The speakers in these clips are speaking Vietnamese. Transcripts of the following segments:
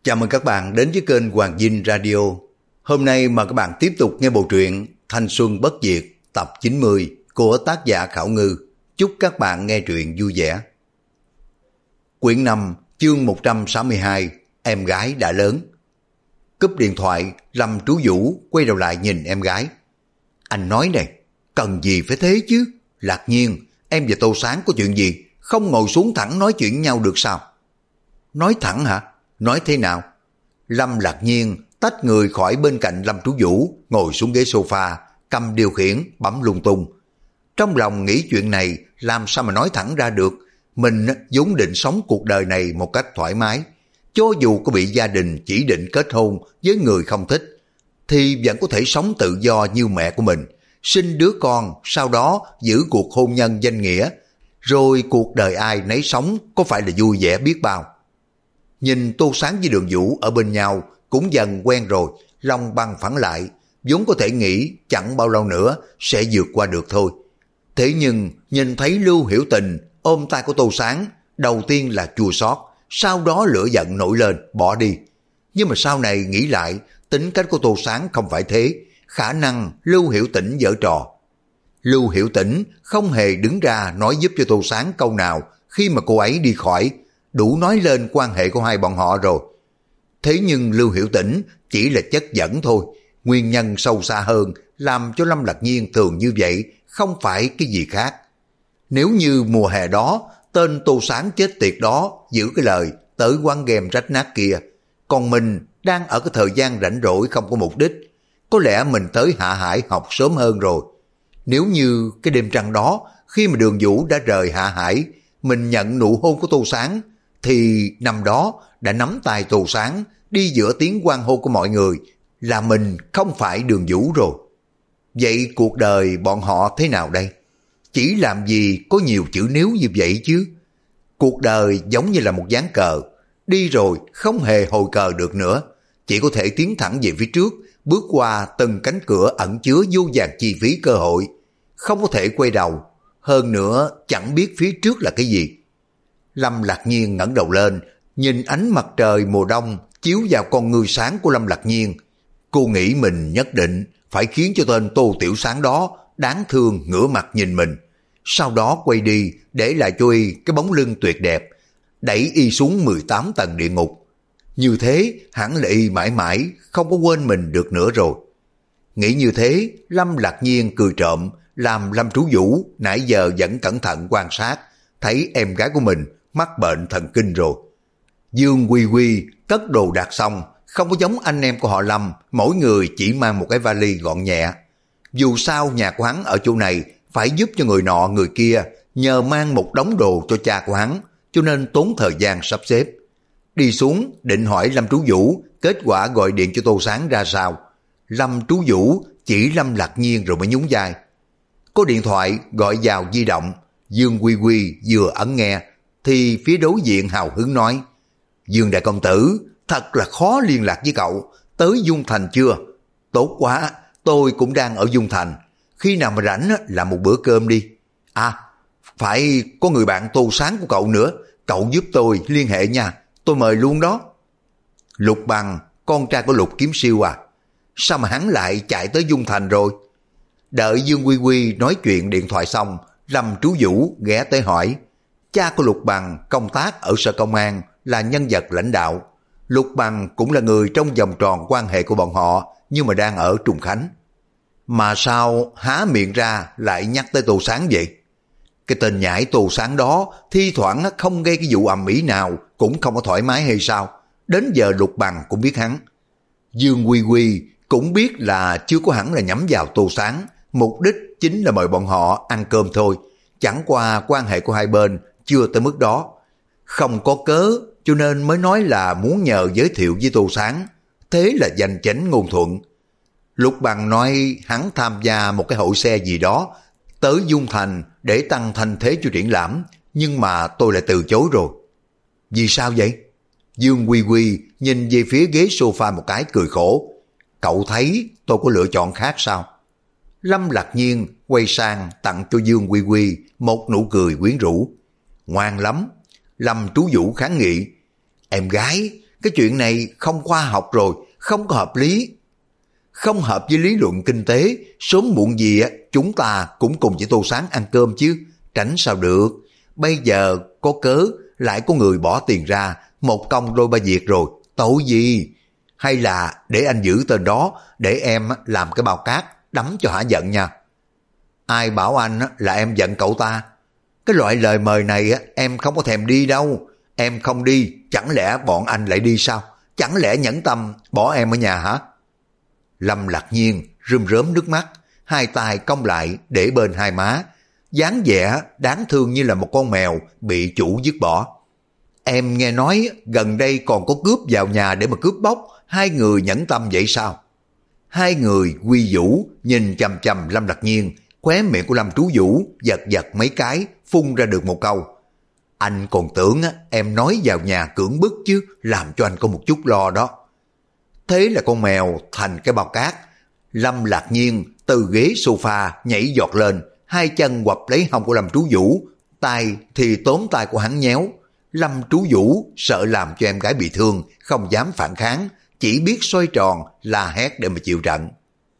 Chào mừng các bạn đến với kênh Hoàng Dinh Radio. Hôm nay mời các bạn tiếp tục nghe bộ truyện Thanh Xuân Bất Diệt tập 90 của tác giả Khảo Ngư. Chúc các bạn nghe truyện vui vẻ. Quyển 5 chương 162, em gái đã lớn. Cúp điện thoại, Lâm Trú Vũ quay đầu lại nhìn em gái. Anh nói này, cần gì phải thế chứ? Lạc Nhiên, em và Tô Sáng có chuyện gì? Không ngồi xuống thẳng nói chuyện nhau được sao? Nói thẳng hả? Nói thế nào? Lâm Lạc Nhiên tách người khỏi bên cạnh Lâm Trú Vũ, ngồi xuống ghế sofa, cầm điều khiển, bấm lung tung. Trong lòng nghĩ chuyện này làm sao mà nói thẳng ra được. Mình vốn định sống cuộc đời này một cách thoải mái. Cho dù có bị gia đình chỉ định kết hôn với người không thích, thì vẫn có thể sống tự do như mẹ của mình. Sinh đứa con, sau đó giữ cuộc hôn nhân danh nghĩa. Rồi cuộc đời ai nấy sống có phải là vui vẻ biết bao. Nhìn Tô Sáng với Đường Vũ ở bên nhau cũng dần quen rồi, lòng băng phẳng lại, vốn có thể nghĩ chẳng bao lâu nữa sẽ vượt qua được thôi. Thế nhưng nhìn thấy Lưu Hiểu Tình ôm tay của Tô Sáng, đầu tiên là chua xót, sau đó lửa giận nổi lên, bỏ đi. Nhưng mà sau này nghĩ lại, tính cách của Tô Sáng không phải thế, khả năng Lưu Hiểu Tĩnh giở trò. Lưu Hiểu Tĩnh không hề đứng ra nói giúp cho Tô Sáng câu nào khi mà cô ấy đi khỏi, đủ nói lên quan hệ của hai bọn họ rồi. Thế nhưng Lưu Hiểu Tĩnh chỉ là chất dẫn thôi, nguyên nhân sâu xa hơn làm cho Lâm Lạc Nhiên thường như vậy không phải cái gì khác. Nếu như mùa hè đó, tên Tô Sáng chết tiệt đó giữ cái lời tới quán game rách nát kia, còn mình đang ở cái thời gian rảnh rỗi không có mục đích, có lẽ mình tới Hạ Hải học sớm hơn rồi. Nếu như cái đêm trăng đó, khi mà Đường Vũ đã rời Hạ Hải, mình nhận nụ hôn của Tô Sáng, thì năm đó đã nắm tay Tô Sáng đi giữa tiếng hoan hô của mọi người, là mình không phải Đường Vũ rồi. Vậy cuộc đời bọn họ thế nào đây? Chỉ làm gì có nhiều chữ nếu như vậy chứ? Cuộc đời giống như là một ván cờ, đi rồi không hề hồi cờ được nữa, chỉ có thể tiến thẳng về phía trước, bước qua từng cánh cửa ẩn chứa vô vàn chi phí cơ hội, không có thể quay đầu, hơn nữa chẳng biết phía trước là cái gì. Lâm Lạc Nhiên ngẩng đầu lên, nhìn ánh mặt trời mùa đông chiếu vào con ngươi sáng của Lâm Lạc Nhiên. Cô nghĩ mình nhất định phải khiến cho tên Tô Tiểu Sáng đó đáng thương ngửa mặt nhìn mình, sau đó quay đi để lại cho y cái bóng lưng tuyệt đẹp, đẩy y xuống 18 tầng địa ngục. Như thế hẳn là y mãi mãi không có quên mình được nữa rồi. Nghĩ như thế, Lâm Lạc Nhiên cười trộm, làm Lâm Trú Vũ nãy giờ vẫn cẩn thận quan sát, thấy em gái của mình mắc bệnh thần kinh rồi. Dương Quy Quy cất đồ đạc xong, không có giống anh em của họ Lâm, mỗi người chỉ mang một cái vali gọn nhẹ. Dù sao nhà của hắn ở chỗ này phải giúp cho người nọ người kia nhờ mang một đống đồ cho cha của hắn, cho nên tốn thời gian sắp xếp. Đi xuống định hỏi Lâm Trú Vũ kết quả gọi điện cho Tô Sáng ra sao. Lâm Trú Vũ chỉ Lâm Lạc Nhiên rồi mới nhún vai. Có điện thoại gọi vào di động, Dương Quy Quy vừa ấn nghe thì phía đối diện hào hứng nói: Dương đại công tử, thật là khó liên lạc với cậu, tới Dung Thành chưa? Tốt quá, tôi cũng đang ở Dung Thành, khi nào mà rảnh làm một bữa cơm đi. À, phải có người bạn Tô Sáng của cậu nữa, cậu giúp tôi liên hệ nha, tôi mời luôn đó. Lục Bằng, con trai của Lục Kiếm Siêu à? Sao mà hắn lại chạy tới Dung Thành rồi? Đợi Dương Quy Quy nói chuyện điện thoại xong, Lâm Trú Vũ ghé tới hỏi. Cha của Lục Bằng công tác ở Sở Công an, là nhân vật lãnh đạo. Lục Bằng cũng là người trong vòng tròn quan hệ của bọn họ, nhưng mà đang ở Trùng Khánh. Mà sao há miệng ra lại nhắc tới Tô Sáng vậy? Cái tên nhãi Tô Sáng đó thi thoảng không gây cái vụ ầm ĩ nào cũng không có thoải mái hay sao? Đến giờ Lục Bằng cũng biết hắn. Dương Quy Quy cũng biết là chưa có hẳn là nhắm vào Tô Sáng, mục đích chính là mời bọn họ ăn cơm thôi. Chẳng qua quan hệ của hai bên chưa tới mức đó, không có cớ cho nên mới nói là muốn nhờ giới thiệu với Tô Sáng, thế là danh chánh ngôn thuận. Lục Bằng nói hắn tham gia một cái hội xe gì đó tới Dung Thành để tăng thanh thế cho triển lãm, nhưng mà tôi lại từ chối rồi. Vì sao vậy? Dương Quy Quy nhìn về phía ghế sofa một cái cười khổ. Cậu thấy tôi có lựa chọn khác sao? Lâm Lạc Nhiên quay sang tặng cho Dương Quy Quy một nụ cười quyến rũ. Ngoan lắm. Lâm Trú Vũ kháng nghị. Em gái, cái chuyện này không khoa học rồi, không có hợp lý. Không hợp với lý luận kinh tế, sớm muộn gì chúng ta cũng cùng với Tô Sáng ăn cơm chứ, tránh sao được. Bây giờ có cớ, lại có người bỏ tiền ra, một công đôi ba việc rồi, tội gì? Hay là để anh giữ tên đó, để em làm cái bao cát, đấm cho hả giận nha. Ai bảo anh là em giận cậu ta? Cái loại lời mời này em không có thèm đi đâu. Em không đi, chẳng lẽ bọn anh lại đi sao? Chẳng lẽ nhẫn tâm bỏ em ở nhà hả? Lâm Lạc Nhiên rơm rớm nước mắt, hai tay cong lại để bên hai má, dáng vẻ đáng thương như là một con mèo bị chủ dứt bỏ. Em nghe nói gần đây còn có cướp vào nhà để mà cướp bóc, hai người nhẫn tâm vậy sao? Hai người Quy Vũ nhìn chằm chằm Lâm Lạc Nhiên, khóe miệng của Lâm Trú Vũ giật giật mấy cái, phun ra được một câu. Anh còn tưởng em nói vào nhà cưỡng bức chứ, làm cho anh có một chút lo đó. Thế là con mèo thành cái bao cát. Lâm Lạc Nhiên từ ghế sofa nhảy giọt lên, hai chân quặp lấy hông của Lâm Trú Vũ, tay thì tóm tay của hắn nhéo. Lâm Trú Vũ sợ làm cho em gái bị thương, không dám phản kháng, chỉ biết xoay tròn la hét để mà chịu trận.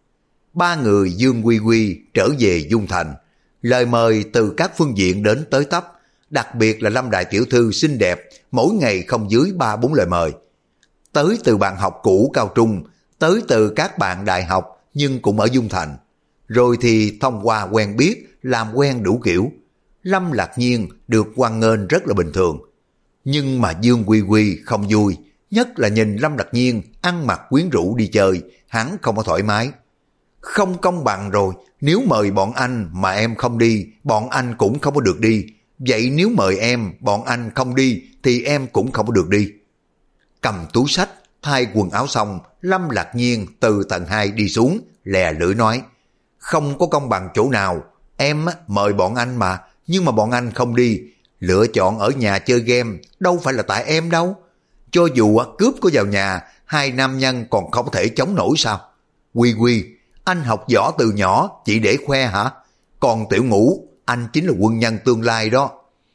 Ba người Dương Quy Quy trở về Dung Thành, lời mời từ các phương diện đến tới tấp, đặc biệt là Lâm đại tiểu thư xinh đẹp, mỗi ngày không dưới 3-4 lời mời. Tới từ bạn học cũ cao trung, tới từ các bạn đại học nhưng cũng ở Dung Thành. Rồi thì thông qua quen biết, làm quen đủ kiểu. Lâm Lạc Nhiên được hoan nghênh rất là bình thường. Nhưng mà Dương Quy Quy không vui, nhất là nhìn Lâm Lạc Nhiên ăn mặc quyến rũ đi chơi, hắn không có thoải mái. Không công bằng rồi, nếu mời bọn anh mà em không đi, bọn anh cũng không có được đi. Vậy nếu mời em, bọn anh không đi, thì em cũng không có được đi. Cầm túi xách, thay quần áo xong, Lâm Lạc Nhiên từ tầng 2 đi xuống, lè lưỡi nói, không có công bằng chỗ nào, em mời bọn anh mà, nhưng mà bọn anh không đi, lựa chọn ở nhà chơi game, đâu phải là tại em đâu. Cho dù cướp có vào nhà, hai nam nhân còn không thể chống nổi sao? Quy Quy, anh học võ từ nhỏ chỉ để khoe hả? Còn Tiểu Ngũ, anh chính là quân nhân tương lai đó.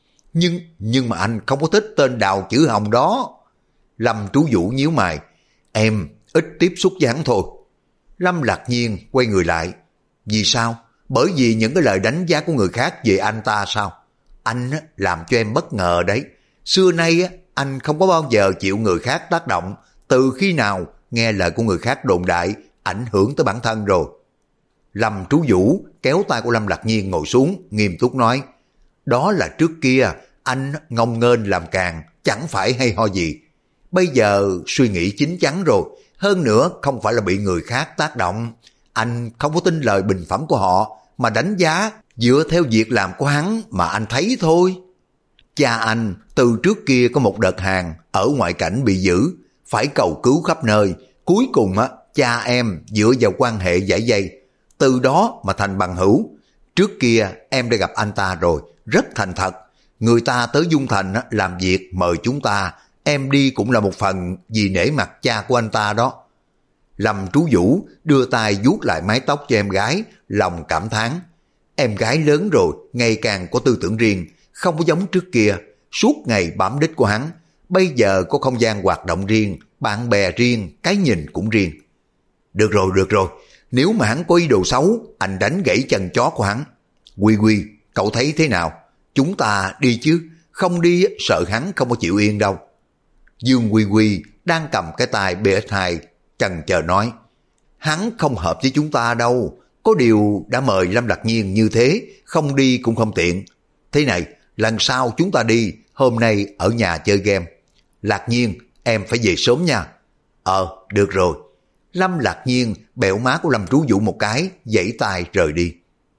Nhưng mà anh không có thích tên Đào chữ Hồng đó. Lâm Trú Vũ nhíu mày, em ít tiếp xúc với hắn thôi. Lâm Lạc Nhiên quay người lại, vì sao? Bởi vì những cái lời đánh giá của người khác về anh ta sao? Anh làm cho em bất ngờ đấy. Xưa nay anh không có bao giờ chịu người khác tác động, từ khi nào nghe lời của người khác đồn đại ảnh hưởng tới bản thân rồi. Lâm Trú Vũ kéo tay của Lâm Lạc Nhiên ngồi xuống, nghiêm túc nói, đó là trước kia anh ngông nghênh làm càng, chẳng phải hay ho gì. Bây giờ suy nghĩ chín chắn rồi, hơn nữa không phải là bị người khác tác động. Anh không có tin lời bình phẩm của họ, mà đánh giá dựa theo việc làm của hắn mà anh thấy thôi. Cha anh từ trước kia có một đợt hàng ở ngoại cảnh bị giữ, phải cầu cứu khắp nơi. Cuối cùng cha em dựa vào quan hệ giải dây, từ đó mà thành bằng hữu. Trước kia em đã gặp anh ta rồi, rất thành thật. Người ta tới Dung Thành làm việc mời chúng ta, em đi cũng là một phần vì nể mặt cha của anh ta đó. Lâm Trú Vũ đưa tay vuốt lại mái tóc cho em gái, lòng cảm thán. Em gái lớn rồi, ngày càng có tư tưởng riêng, không có giống trước kia, suốt ngày bám đích của hắn. Bây giờ có không gian hoạt động riêng, bạn bè riêng, cái nhìn cũng riêng. Được rồi, nếu mà hắn có ý đồ xấu, anh đánh gãy chân chó của hắn. Quy Quy, cậu thấy thế nào? Chúng ta đi chứ, không đi sợ hắn không có chịu yên đâu. Dương Quy Quy đang cầm cái tay PS2 chần chờ nói, hắn không hợp với chúng ta đâu, có điều đã mời Lâm Lạc Nhiên như thế, không đi cũng không tiện. Thế này, lần sau chúng ta đi, hôm nay ở nhà chơi game. Lạc Nhiên, em phải về sớm nha. Được rồi. Lâm Lạc Nhiên bẹo má của Lâm Trú Vũ một cái, giãy tay rời đi.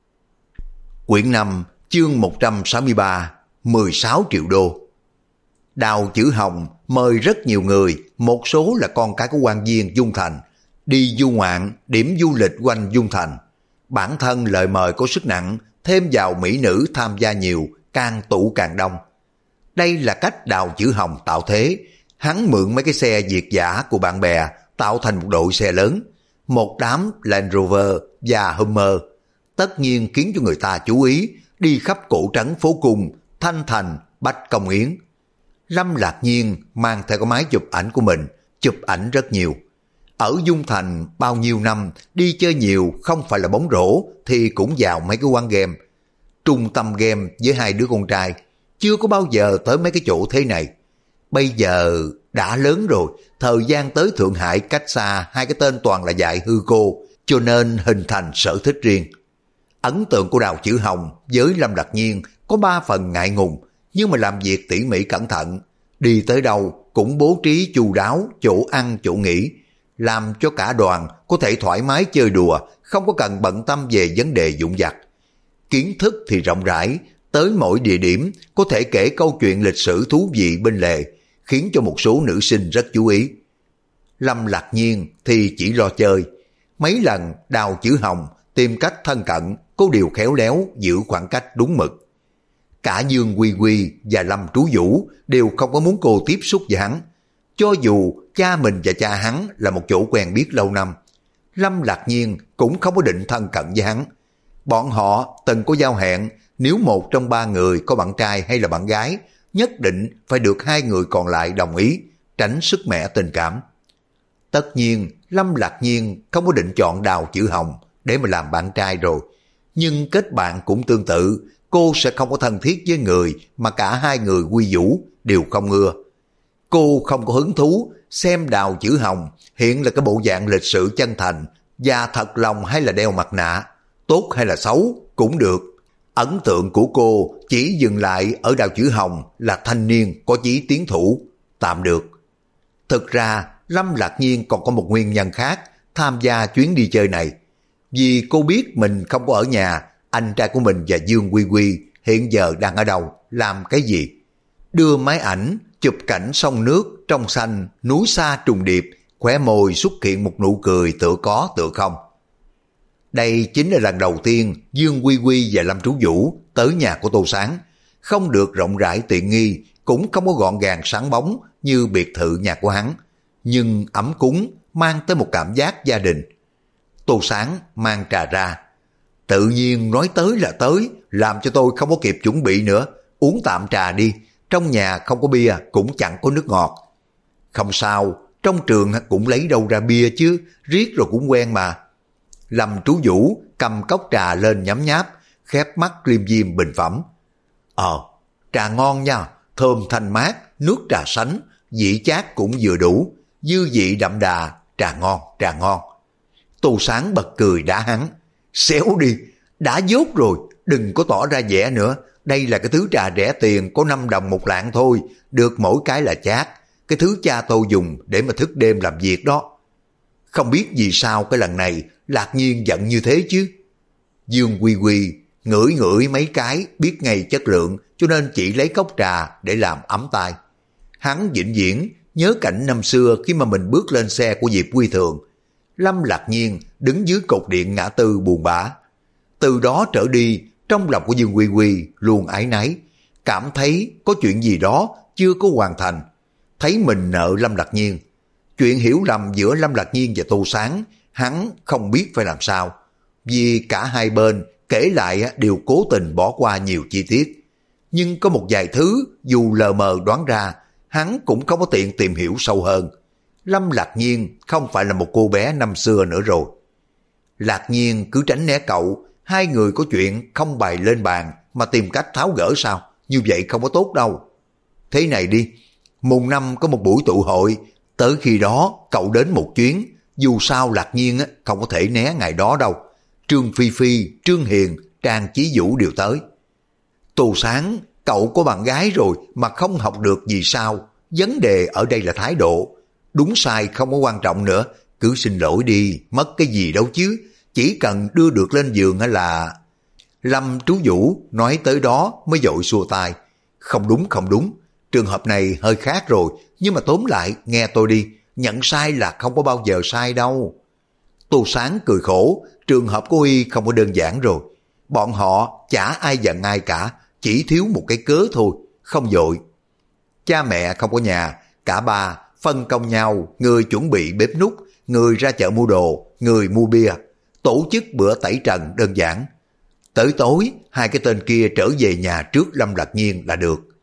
Quyển 5, chương 163, 16 triệu đô. Đào Chữ Hồng mời rất nhiều người, một số là con cái của quan viên Dung Thành, đi du ngoạn, điểm du lịch quanh Dung Thành. Bản thân lời mời có sức nặng, thêm vào mỹ nữ tham gia nhiều, càng tụ càng đông. Đây là cách Đào Chữ Hồng tạo thế. Hắn mượn mấy cái xe việt giả của bạn bè, tạo thành một đội xe lớn, một đám Land Rover và Hummer. Tất nhiên khiến cho người ta chú ý, đi khắp cổ trấn phố cung, Thanh Thành, Bách Công Yến. Lâm Lạc Nhiên mang theo cái máy chụp ảnh của mình, chụp ảnh rất nhiều. Ở Dung Thành bao nhiêu năm, đi chơi nhiều không phải là bóng rổ thì cũng vào mấy cái quán game. Trung tâm game với hai đứa con trai, chưa có bao giờ tới mấy cái chỗ thế này. Bây giờ đã lớn rồi, thời gian tới Thượng Hải cách xa hai cái tên toàn là dại hư cô, cho nên hình thành sở thích riêng. Ấn tượng của Đào Chữ Hồng với Lâm Lạc Nhiên có 3 phần ngại ngùng, nhưng mà làm việc tỉ mỉ cẩn thận, đi tới đâu cũng bố trí chu đáo chỗ ăn chỗ nghỉ, làm cho cả đoàn có thể thoải mái chơi đùa, không có cần bận tâm về vấn đề vụn vặt. Kiến thức thì rộng rãi, tới mỗi địa điểm có thể kể câu chuyện lịch sử thú vị bên lề, khiến cho một số nữ sinh rất chú ý. Lâm Lạc Nhiên thì chỉ lo chơi. Mấy lần Đào Chữ Hồng tìm cách thân cận, cô đều khéo léo giữ khoảng cách đúng mực. Cả Dương Quy Quy và Lâm Trú Vũ đều không có muốn cô tiếp xúc với hắn. Cho dù cha mình và cha hắn là một chỗ quen biết lâu năm, Lâm Lạc Nhiên cũng không có định thân cận với hắn. Bọn họ từng có giao hẹn, nếu một trong 3 người có bạn trai hay là bạn gái, nhất định phải được 2 người còn lại đồng ý, tránh sức mẻ tình cảm. Tất nhiên, Lâm Lạc Nhiên không có định chọn Đào Chữ Hồng để mà làm bạn trai rồi. Nhưng kết bạn cũng tương tự, cô sẽ không có thân thiết với người mà cả 2 người Quy Vũ đều không ưa. Cô không có hứng thú xem Đào Chữ Hồng hiện là cái bộ dạng lịch sự chân thành và thật lòng hay là đeo mặt nạ, tốt hay là xấu cũng được. Ấn tượng của cô chỉ dừng lại ở Đào Chữ Hồng là thanh niên có chí tiến thủ, tạm được. Thực ra Lâm Lạc Nhiên còn có một nguyên nhân khác tham gia chuyến đi chơi này. Vì cô biết mình không có ở nhà, anh trai của mình và Dương Quy Quy hiện giờ đang ở đâu, làm cái gì. Đưa máy ảnh, chụp cảnh sông nước, trong xanh, núi xa trùng điệp, khóe môi xuất hiện một nụ cười tựa có tựa không. Đây chính là lần đầu tiên Dương Quy Quy và Lâm Trú Vũ tới nhà của Tô Sáng. Không được rộng rãi tiện nghi, cũng không có gọn gàng sáng bóng như biệt thự nhà của hắn, nhưng ấm cúng, mang tới một cảm giác gia đình. Tô Sáng mang trà ra. Tự nhiên nói tới là tới, làm cho tôi không có kịp chuẩn bị nữa. Uống tạm trà đi, trong nhà không có bia cũng chẳng có nước ngọt. Không sao, trong trường cũng lấy đâu ra bia chứ, riết rồi cũng quen mà. Lâm Trú Vũ cầm cốc trà lên nhấm nháp, khép mắt liêm diêm bình phẩm. Trà ngon nha, thơm thanh mát, nước trà sánh, vị chát cũng vừa đủ, dư vị đậm đà, trà ngon, trà ngon. Tô Sáng bật cười đá hắn. Xéo đi, đã dốt rồi, đừng có tỏ ra vẻ nữa. Đây là cái thứ trà rẻ tiền, có 5 đồng một lạng thôi, được mỗi cái là chát. Cái thứ cha tôi dùng để mà thức đêm làm việc đó. Không biết vì sao cái lần này Lạc Nhiên giận như thế chứ. Dương Quy Quy ngửi ngửi mấy cái biết ngay chất lượng, cho nên chỉ lấy cốc trà để làm ấm tai. Hắn vĩnh viễn nhớ cảnh năm xưa khi mà mình bước lên xe của Diệp Quy Thường. Lâm Lạc Nhiên đứng dưới cột điện ngã tư buồn bã. Từ đó trở đi, trong lòng của Dương Quy Quy luôn áy náy, cảm thấy có chuyện gì đó chưa có hoàn thành. Thấy mình nợ Lâm Lạc Nhiên. Chuyện hiểu lầm giữa Lâm Lạc Nhiên và Tô Sáng, hắn không biết phải làm sao. Vì cả hai bên kể lại đều cố tình bỏ qua nhiều chi tiết. Nhưng có một vài thứ dù lờ mờ đoán ra, hắn cũng không có tiện tìm hiểu sâu hơn. Lâm Lạc Nhiên không phải là một cô bé năm xưa nữa rồi. Lạc Nhiên cứ tránh né cậu, hai người có chuyện không bày lên bàn mà tìm cách tháo gỡ sao, như vậy không có tốt đâu. Thế này đi, mùng 5 có một buổi tụ hội, tới khi đó cậu đến một chuyến, dù sao Lạc Nhiên không có thể né ngày đó đâu. Trương Phi Phi, Trương Hiền, Trang Chí Vũ đều tới. Tô Sáng, cậu có bạn gái rồi mà không học được gì sao? Vấn đề ở đây là thái độ. Đúng sai không có quan trọng nữa, cứ xin lỗi đi, mất cái gì đâu chứ. Chỉ cần đưa được lên giường là... Lâm Trú Vũ nói tới đó mới vội xua tay. Không đúng, không đúng, trường hợp này hơi khác rồi, nhưng mà tóm lại nghe tôi đi, nhận sai là không có bao giờ sai đâu. Tô Sáng cười khổ, trường hợp của Y không có đơn giản rồi. Bọn họ chả ai giận ai cả, chỉ thiếu một cái cớ thôi, không vội. Cha mẹ không có nhà, cả ba phân công nhau, người chuẩn bị bếp núc, người ra chợ mua đồ, người mua bia, tổ chức bữa tẩy trần đơn giản. Tới tối, hai cái tên kia trở về nhà trước Lâm Lạc Nhiên là được.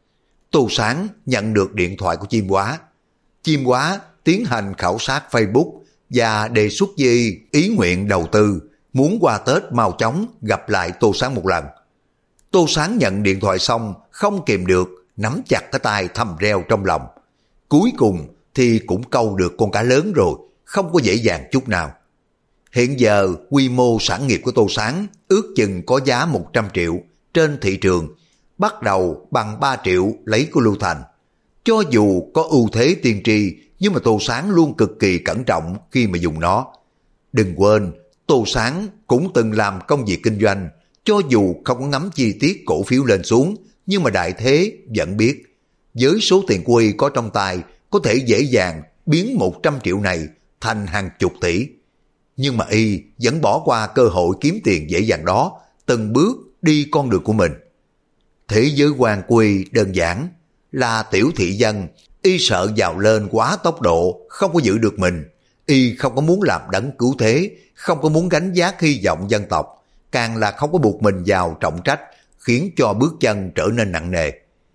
Tô Sáng nhận được điện thoại của Chim Hóa. Chim Hóa tiến hành khảo sát Facebook và đề xuất với ý nguyện đầu tư muốn qua Tết mau chóng gặp lại Tô Sáng một lần. Tô Sáng nhận điện thoại xong không kìm được nắm chặt cái tay thầm reo trong lòng. Cuối cùng thì cũng câu được con cá lớn rồi, không có dễ dàng chút nào. Hiện giờ quy mô sản nghiệp của Tô Sáng ước chừng có giá 100 triệu trên thị trường, bắt đầu bằng 3 triệu lấy của Lưu Thành. Cho dù có ưu thế tiên tri, nhưng mà Tô Sáng luôn cực kỳ cẩn trọng khi mà dùng nó. Đừng quên, Tô Sáng cũng từng làm công việc kinh doanh, cho dù không có ngắm chi tiết cổ phiếu lên xuống, nhưng mà đại thế vẫn biết. Với số tiền của y có trong tay, có thể dễ dàng biến 100 triệu này thành hàng chục tỷ. Nhưng mà y vẫn bỏ qua cơ hội kiếm tiền dễ dàng đó, từng bước đi con đường của mình. Thế giới quan của y đơn giản, là tiểu thị dân, y sợ giàu lên quá tốc độ, không có giữ được mình. Y không có muốn làm đấng cứu thế, không có muốn gánh vác hy vọng dân tộc, càng là không có buộc mình vào trọng trách, khiến cho bước chân trở nên nặng nề.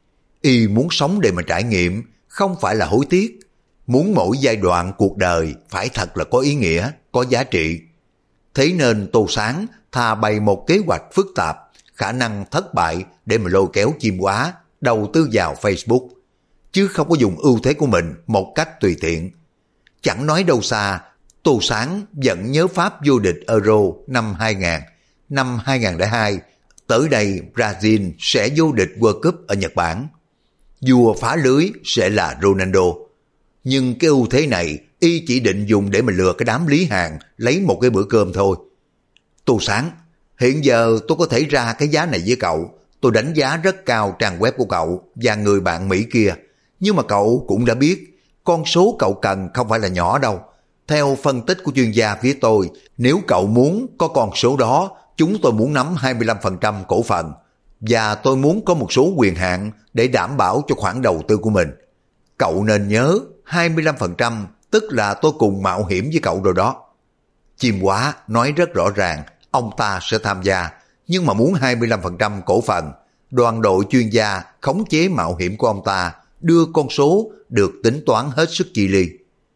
Y muốn sống để mà trải nghiệm, không phải là hối tiếc. Muốn mỗi giai đoạn cuộc đời phải thật là có ý nghĩa, có giá trị. Thế nên Tô Sáng thà bày một kế hoạch phức tạp, khả năng thất bại để mà lôi kéo Chim Hóa đầu tư vào Facebook, chứ không có dùng ưu thế của mình một cách tùy tiện. Chẳng nói đâu xa, Tô Sáng vẫn nhớ Pháp vô địch Euro năm 2000, năm 2002, tới đây Brazil sẽ vô địch World Cup ở Nhật Bản. Vua phá lưới sẽ là Ronaldo. Nhưng cái ưu thế này y chỉ định dùng để mà lừa cái đám Lý Hàn lấy một cái bữa cơm thôi. Tô Sáng, hiện giờ tôi có thể ra cái giá này với cậu. Tôi đánh giá rất cao trang web của cậu và người bạn Mỹ kia. Nhưng mà cậu cũng đã biết, con số cậu cần không phải là nhỏ đâu. Theo phân tích của chuyên gia phía tôi, nếu cậu muốn có con số đó, chúng tôi muốn nắm 25% cổ phần. Và tôi muốn có một số quyền hạn để đảm bảo cho khoản đầu tư của mình. Cậu nên nhớ, 25% tức là tôi cùng mạo hiểm với cậu rồi đó. Chim Hóa nói rất rõ ràng, ông ta sẽ tham gia, nhưng mà muốn 25% cổ phần. Đoàn đội chuyên gia khống chế mạo hiểm của ông ta đưa con số được tính toán hết sức chi li.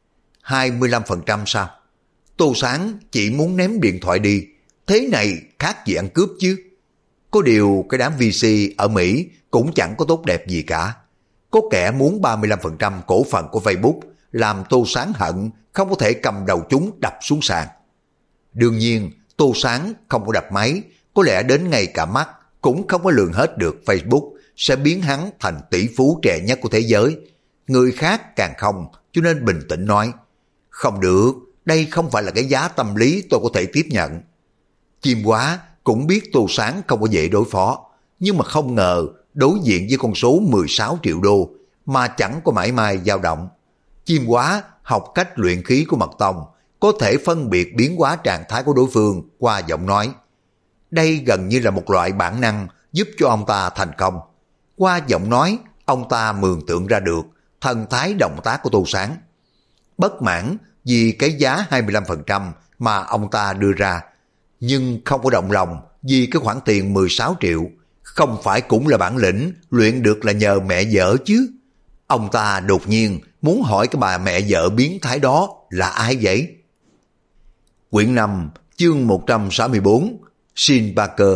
25% sao? Tô Sáng chỉ muốn ném điện thoại đi, thế này khác gì ăn cướp chứ. Có điều cái đám VC ở Mỹ cũng chẳng có tốt đẹp gì cả. Có kẻ muốn 35% cổ phần của Facebook, làm Tô Sáng hận không có thể cầm đầu chúng đập xuống sàn. Đương nhiên Tô Sáng không có đập máy, có lẽ đến ngay cả mắt cũng không có lường hết được Facebook sẽ biến hắn thành tỷ phú trẻ nhất của thế giới. Người khác càng không, cho nên bình tĩnh nói, không được, đây không phải là cái giá tâm lý tôi có thể tiếp nhận. Chim Hóa cũng biết Tô Sáng không có dễ đối phó, nhưng mà không ngờ đối diện với con số 16 triệu đô mà chẳng có mảy may dao động. Chim Hóa học cách luyện khí của Mật Tông, có thể phân biệt biến hóa trạng thái của đối phương qua giọng nói. Đây gần như là một loại bản năng giúp cho ông ta thành công. Qua giọng nói, ông ta mường tượng ra được thần thái động tác của Tô Sáng. Bất mãn vì cái giá 25% mà ông ta đưa ra, nhưng không có động lòng vì cái khoản tiền 16 triệu, không phải cũng là bản lĩnh luyện được là nhờ mẹ vợ chứ. Ông ta đột nhiên muốn hỏi cái bà mẹ vợ biến thái đó là ai vậy? Quyển 5, chương 164, Sean Parker.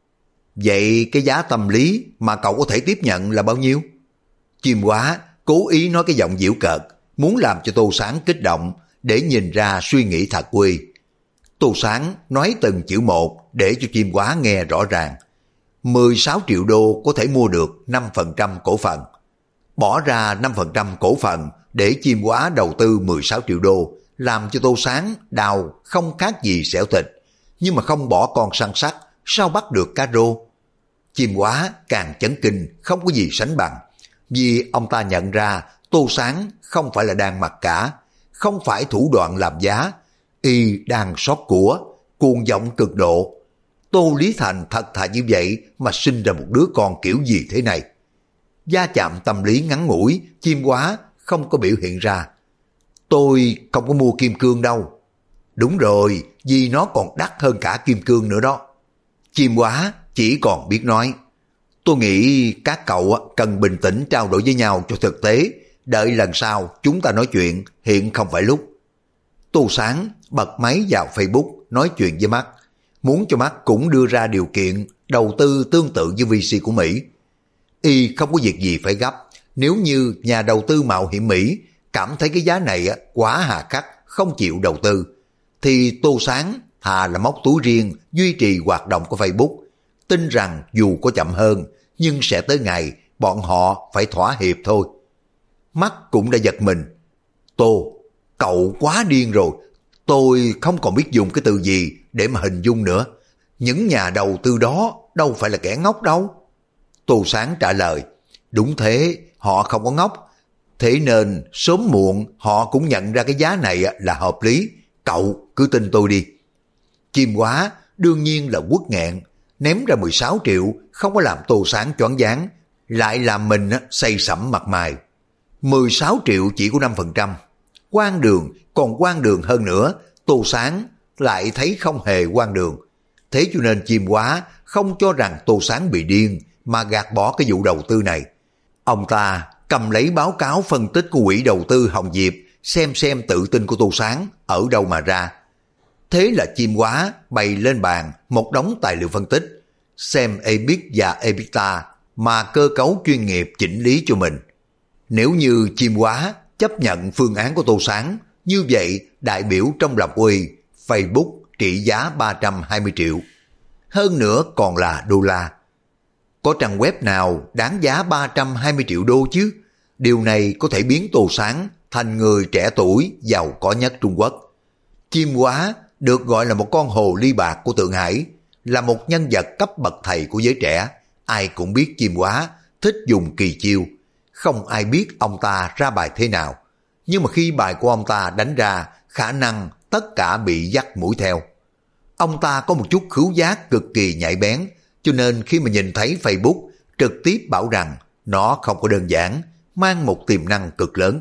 Vậy cái giá tâm lý mà cậu có thể tiếp nhận là bao nhiêu? Chim Hóa cố ý nói cái giọng giễu cợt, muốn làm cho Tô Sáng kích động để nhìn ra suy nghĩ thật quy. Tô Sáng nói từng chữ một để cho Chim Hóa nghe rõ ràng. 16 triệu đô có thể mua được 5% cổ phần. Bỏ ra 5% cổ phần để Chim Hóa đầu tư 16 triệu đô, làm cho Tô Sáng đào không khác gì xẻo thịt. Nhưng mà không bỏ con săn sắt, sao bắt được cá rô? Chim Hóa càng chấn kinh, không có gì sánh bằng. Vì ông ta nhận ra Tô Sáng không phải là đang mặc cả, không phải thủ đoạn làm giá, y đang sót của, cuồng vọng cực độ. Tô Lý Thành thật thà như vậy mà sinh ra một đứa con kiểu gì thế này? Va chạm tâm lý ngắn ngủi, Chim Hóa không có biểu hiện ra. Tôi không có mua kim cương đâu. Đúng rồi, vì nó còn đắt hơn cả kim cương nữa đó. Chim Hóa chỉ còn biết nói. Tôi nghĩ các cậu cần bình tĩnh trao đổi với nhau cho thực tế, đợi lần sau chúng ta nói chuyện, hiện không phải lúc. Tô Sáng bật máy vào Facebook nói chuyện với Mark, muốn cho Mark cũng đưa ra điều kiện đầu tư tương tự với VC của Mỹ. Y không có việc gì phải gấp, nếu như nhà đầu tư mạo hiểm Mỹ cảm thấy cái giá này quá hà khắc, không chịu đầu tư, thì Tô Sáng thà là móc túi riêng duy trì hoạt động của Facebook, tin rằng dù có chậm hơn, nhưng sẽ tới ngày bọn họ phải thỏa hiệp thôi. Mắt cũng đã giật mình. Tô, cậu quá điên rồi, tôi không còn biết dùng cái từ gì để mà hình dung nữa. Những nhà đầu tư đó đâu phải là kẻ ngốc đâu. Tô Sáng trả lời, đúng thế, họ không có ngốc. Thế nên sớm muộn họ cũng nhận ra cái giá này là hợp lý, cậu cứ tin tôi đi. Chim Quá đương nhiên là quất nghẹn, ném ra 16 triệu không có làm Tô Sáng choáng váng, lại làm mình say sẩm mặt mày. 16 triệu chỉ có 5%, quan đường còn quan đường hơn nữa, Tô Sáng lại thấy không hề quan đường. Thế cho nên Chim Quá không cho rằng Tô Sáng bị điên mà gạt bỏ cái vụ đầu tư này. Ông ta cầm lấy báo cáo phân tích của quỹ đầu tư Hồng Diệp, xem tự tin của Tô Sáng ở đâu mà ra. Thế là Chim Quá bày lên bàn một đống tài liệu phân tích, xem EBIT và EBITDA mà cơ cấu chuyên nghiệp chỉnh lý cho mình. Nếu như Chim Quá chấp nhận phương án của Tô Sáng, như vậy đại biểu trong lòng uy Facebook trị giá 320 triệu. Hơn nữa còn là đô la. Có trang web nào đáng giá 320 triệu đô chứ? Điều này có thể biến Tô Sáng thành người trẻ tuổi giàu có nhất Trung Quốc. Chim Quá được gọi là một con hồ ly bạc của Thượng Hải, là một nhân vật cấp bậc thầy của giới trẻ. Ai cũng biết Chim Quá thích dùng kỳ chiêu. Không ai biết ông ta ra bài thế nào. Nhưng mà khi bài của ông ta đánh ra, khả năng tất cả bị dắt mũi theo. Ông ta có một chút khứu giác cực kỳ nhạy bén, cho nên khi mà nhìn thấy Facebook, trực tiếp bảo rằng nó không có đơn giản, mang một tiềm năng cực lớn.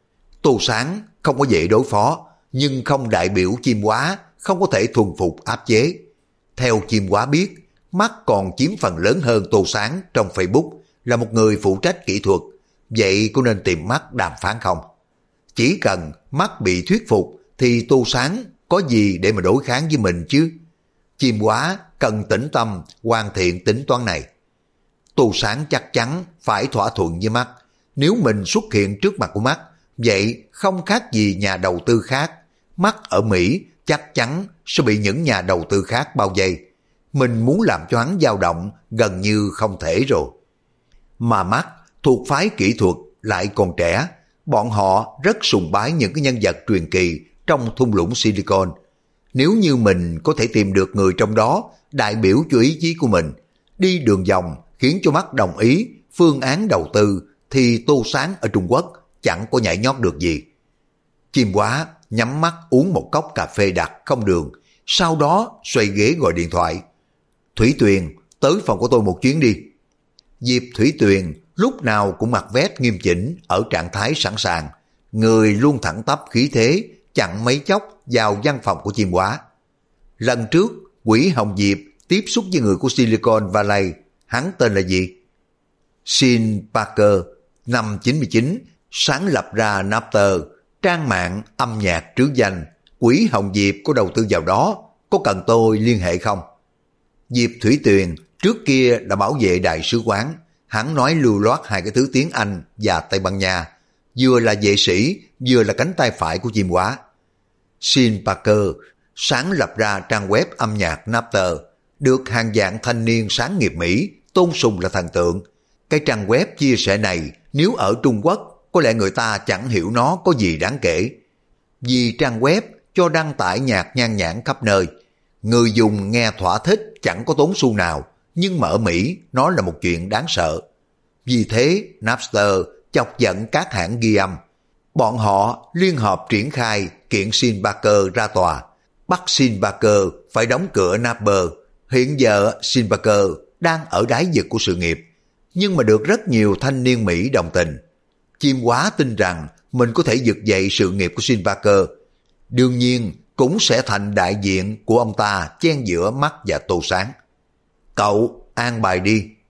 Tô Sáng không có dễ đối phó, nhưng không đại biểu Chim Quá không có thể thuần phục áp chế. Theo Chim Quá biết, Mắt còn chiếm phần lớn hơn Tô Sáng trong Facebook, là một người phụ trách kỹ thuật, vậy có nên tìm Mắt đàm phán không? Chỉ cần Mắt bị thuyết phục thì Tô Sáng có gì để mà đối kháng với mình chứ? Chim Quá cần tĩnh tâm hoàn thiện tính toán này. Tô Sáng chắc chắn phải thỏa thuận với Mắt. Nếu mình xuất hiện trước mặt của Mắt, vậy không khác gì nhà đầu tư khác. Mắt ở Mỹ chắc chắn sẽ bị những nhà đầu tư khác bao vây. Mình muốn làm cho hắn dao động gần như không thể rồi. Mà Mắt thuộc phái kỹ thuật lại còn trẻ, bọn họ rất sùng bái những cái nhân vật truyền kỳ trong thung lũng Silicon. Nếu như mình có thể tìm được người trong đó đại biểu cho ý chí của mình, đi đường vòng khiến cho Mắt đồng ý phương án đầu tư, thì Tô Sáng ở Trung Quốc chẳng có nhảy nhót được gì. Chim Quá nhắm mắt uống một cốc cà phê đặc không đường, sau đó xoay ghế gọi điện thoại. Thủy Tuyền, tới phòng của tôi một chuyến đi. Diệp Thủy Tuyền lúc nào cũng mặc vest nghiêm chỉnh, ở trạng thái sẵn sàng, người luôn thẳng tắp khí thế, chặn mấy chốc vào văn phòng của Chim Quá. Lần trước, quỹ Hồng Diệp tiếp xúc với người của Silicon Valley, hắn tên là gì? Sean Parker, năm 99, sáng lập ra Napster, trang mạng âm nhạc trứ danh. Quỹ Hồng Diệp có đầu tư vào đó, có cần tôi liên hệ không? Diệp Thủy Tuyền trước kia đã bảo vệ đại sứ quán, hắn nói lưu loát hai cái thứ tiếng Anh và Tây Ban Nha, vừa là vệ sĩ, vừa là cánh tay phải của Chim Quá. Sean Parker sáng lập ra trang web âm nhạc Napster, được hàng vạn thanh niên sáng nghiệp Mỹ tôn sùng là thần tượng. Cái trang web chia sẻ này nếu ở Trung Quốc có lẽ người ta chẳng hiểu nó có gì đáng kể. Vì trang web cho đăng tải nhạc nhan nhản khắp nơi, người dùng nghe thỏa thích chẳng có tốn xu nào, nhưng mà ở Mỹ nó là một chuyện đáng sợ. Vì thế Napster chọc giận các hãng ghi âm. Bọn họ liên hợp triển khai kiện Sean Parker ra tòa, bắt Sean Parker phải đóng cửa Napster. Hiện giờ Sean Parker đang ở đáy vực của sự nghiệp, nhưng mà được rất nhiều thanh niên Mỹ đồng tình. Chim Quá tin rằng mình có thể vực dậy sự nghiệp của Sean Parker. Đương nhiên cũng sẽ thành đại diện của ông ta chen giữa Mắt và Tô Sáng. Cậu an bài đi,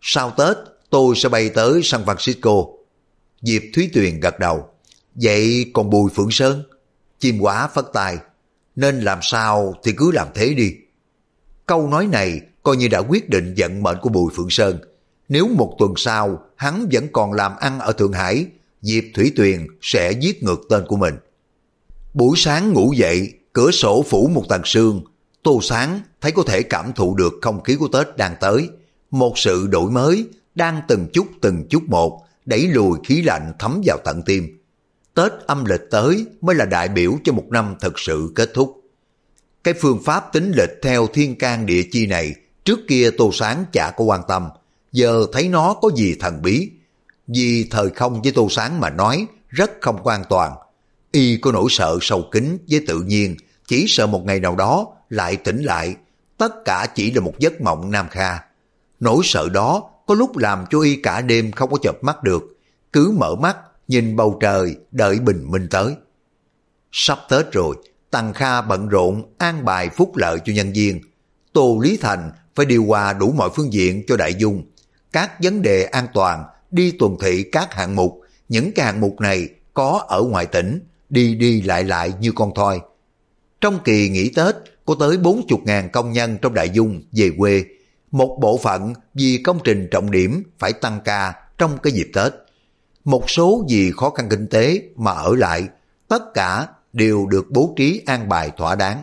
Sau Tết tôi sẽ bay tới San Francisco. Diệp Thúy Tuyền gật đầu. Vậy còn Bùi Phượng Sơn? Chim Quá phất tay. Nên làm sao thì cứ làm thế đi. Câu nói này coi như đã quyết định vận mệnh của Bùi Phượng Sơn. Nếu một tuần sau hắn vẫn còn làm ăn ở Thượng Hải, Diệp Thủy Tuyền sẽ giết ngược tên của mình. Buổi sáng ngủ dậy, cửa sổ phủ một tầng sương. Tô Sáng thấy có thể cảm thụ được không khí của Tết đang tới. Một sự đổi mới đang từng chút một đẩy lùi khí lạnh thấm vào tận tim. Tết âm lịch tới mới là đại biểu cho một năm thực sự kết thúc. Cái phương pháp tính lịch theo thiên can địa chi này trước kia Tô Sáng chả có quan tâm, giờ thấy nó có gì thần bí. Vì thời không với Tô Sáng mà nói rất không an toàn. Y có nỗi sợ sâu kín với tự nhiên, chỉ sợ một ngày nào đó lại tỉnh lại, tất cả chỉ là một giấc mộng Nam Kha. Nỗi sợ đó có lúc làm cho Y cả đêm không có chợp mắt được, cứ mở mắt nhìn bầu trời đợi bình minh tới. Sắp Tết rồi, Tằng Kha bận rộn an bài phúc lợi cho nhân viên. Tô Lý Thành phải điều hòa đủ mọi phương diện cho Đại Dung. Các vấn đề an toàn, đi tuần thị các hạng mục, những cái hạng mục này có ở ngoài tỉnh, đi đi lại như con thoi. Trong kỳ nghỉ Tết, có tới 40.000 công nhân trong Đại Dung về quê. Một bộ phận vì công trình trọng điểm phải tăng ca trong cái dịp Tết. Một số vì khó khăn kinh tế mà ở lại, tất cả đều được bố trí an bài thỏa đáng.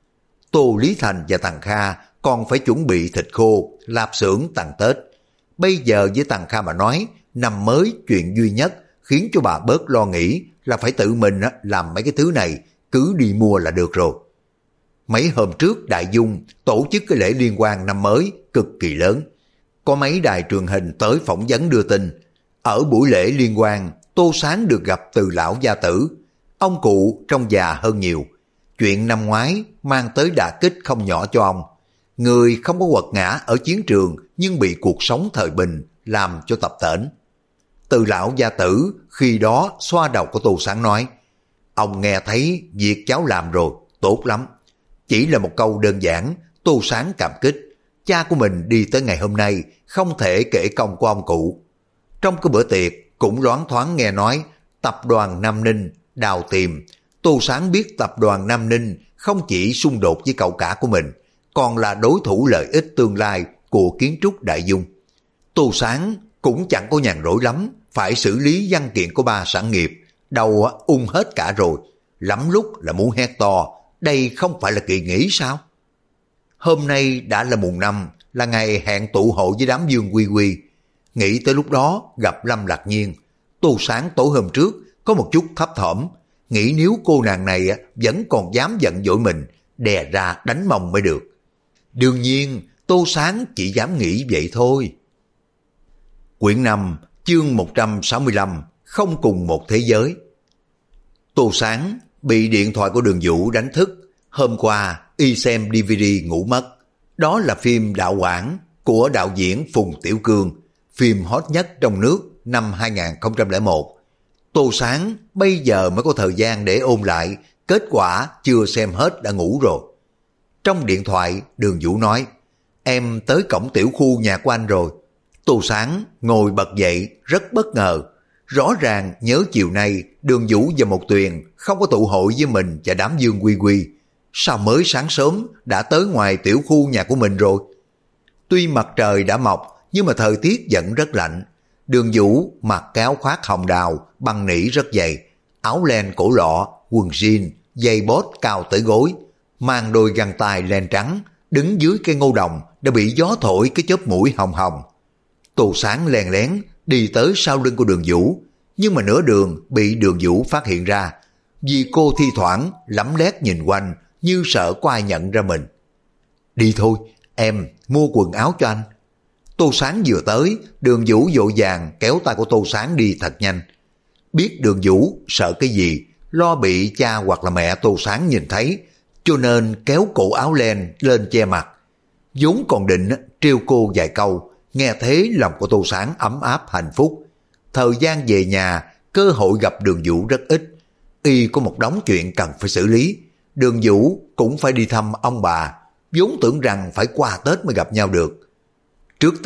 Tô Lý Thành và Tằng Kha còn phải chuẩn bị thịt khô, lạp xưởng tặng Tết. Bây giờ với Tằng Kha mà nói, năm mới chuyện duy nhất khiến cho bà bớt lo nghĩ là phải tự mình làm mấy cái thứ này, cứ đi mua là được rồi. Mấy hôm trước Đại Dung tổ chức cái lễ liên hoan năm mới cực kỳ lớn. Có mấy đài truyền hình tới phỏng vấn đưa tin. Ở buổi lễ liên hoan, Tô Sáng được gặp Từ lão gia tử. Ông cụ trông già hơn nhiều. Chuyện năm ngoái mang tới đả kích không nhỏ cho ông. Người không có quật ngã ở chiến trường nhưng bị cuộc sống thời bình làm cho tập tễnh. Từ lão gia tử khi đó xoa đầu của Tô Sáng nói: ông nghe thấy việc cháu làm rồi, tốt lắm. Chỉ là một câu đơn giản, Tô Sáng cảm kích. Cha của mình đi tới ngày hôm nay không thể kể công của ông cụ. Trong cái bữa tiệc cũng loáng thoáng nghe nói tập đoàn Nam Ninh đào tìm. Tô Sáng biết tập đoàn Nam Ninh không chỉ xung đột với cậu cả của mình, còn là đối thủ lợi ích tương lai của kiến trúc Đại Dung. Tô Sáng cũng chẳng có nhàn rỗi lắm, phải xử lý văn kiện của ba sản nghiệp, đầu ung hết cả rồi. Lắm lúc là muốn hét to, đây không phải là kỳ nghỉ sao? Hôm nay đã là mùng 5, là ngày hẹn tụ hội với đám Dương Quy Quy. Nghĩ tới lúc đó gặp Lâm Lạc Nhiên, Tô Sáng tối hôm trước có một chút thấp thỏm, nghĩ nếu cô nàng này vẫn còn dám giận dỗi mình, đè ra đánh mông mới được. Đương nhiên Tô Sáng chỉ dám nghĩ vậy thôi. Quyển 5, chương 165, không cùng một thế giới. Tô Sáng bị điện thoại của Đường Vũ đánh thức. Hôm qua y xem DVD ngủ mất. Đó là phim Đạo Quảng của đạo diễn Phùng Tiểu Cương, phim hot nhất trong nước năm 2001. Tô Sáng bây giờ mới có thời gian để ôn lại, kết quả chưa xem hết đã ngủ rồi. Trong điện thoại Đường Vũ nói: em tới cổng tiểu khu nhà của anh rồi. Tô Sáng ngồi bật dậy rất bất ngờ. Rõ ràng nhớ chiều nay Đường Vũ và Một Tuyền không có tụ hội với mình và đám Dương Quy Quy. Sao mới sáng sớm đã tới ngoài tiểu khu nhà của mình rồi? Tuy mặt trời đã mọc nhưng mà thời tiết vẫn rất lạnh. Đường Vũ mặc cái áo khoác hồng đào băng nỉ rất dày, áo len cổ lọ, quần jean, giày bốt cao tới gối, mang đôi găng tay len trắng, đứng dưới cây ngô đồng đã bị gió thổi cái chớp mũi hồng hồng. Tô Sáng len lén đi tới sau lưng của Đường Vũ, nhưng mà nửa đường bị Đường Vũ phát hiện ra, vì cô thi thoảng lấm lét nhìn quanh như sợ có ai nhận ra mình. Đi thôi, em mua quần áo cho anh. Tô Sáng vừa tới, Đường Vũ vội vàng kéo tay của Tô Sáng đi thật nhanh. Biết Đường Vũ sợ cái gì, lo bị cha hoặc là mẹ Tô Sáng nhìn thấy, cho nên kéo cổ áo len lên che mặt. Vốn còn định trêu cô vài câu, nghe thế lòng của Tô Sáng ấm áp hạnh phúc. Thời gian về nhà, cơ hội gặp Đường Vũ rất ít. Y có một đống chuyện cần phải xử lý. Đường Vũ cũng phải đi thăm ông bà, vốn tưởng rằng phải qua Tết mới gặp nhau được. Trước Tết,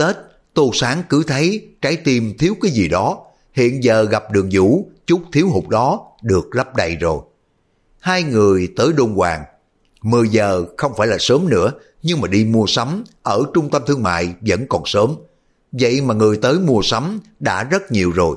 Tô Sáng cứ thấy trái tim thiếu cái gì đó, hiện giờ gặp Đường Vũ, chút thiếu hụt đó được lấp đầy rồi. Hai người tới Đôn Hoàng. 10 giờ không phải là sớm nữa, nhưng mà đi mua sắm ở trung tâm thương mại vẫn còn sớm. Vậy mà người tới mua sắm đã rất nhiều rồi.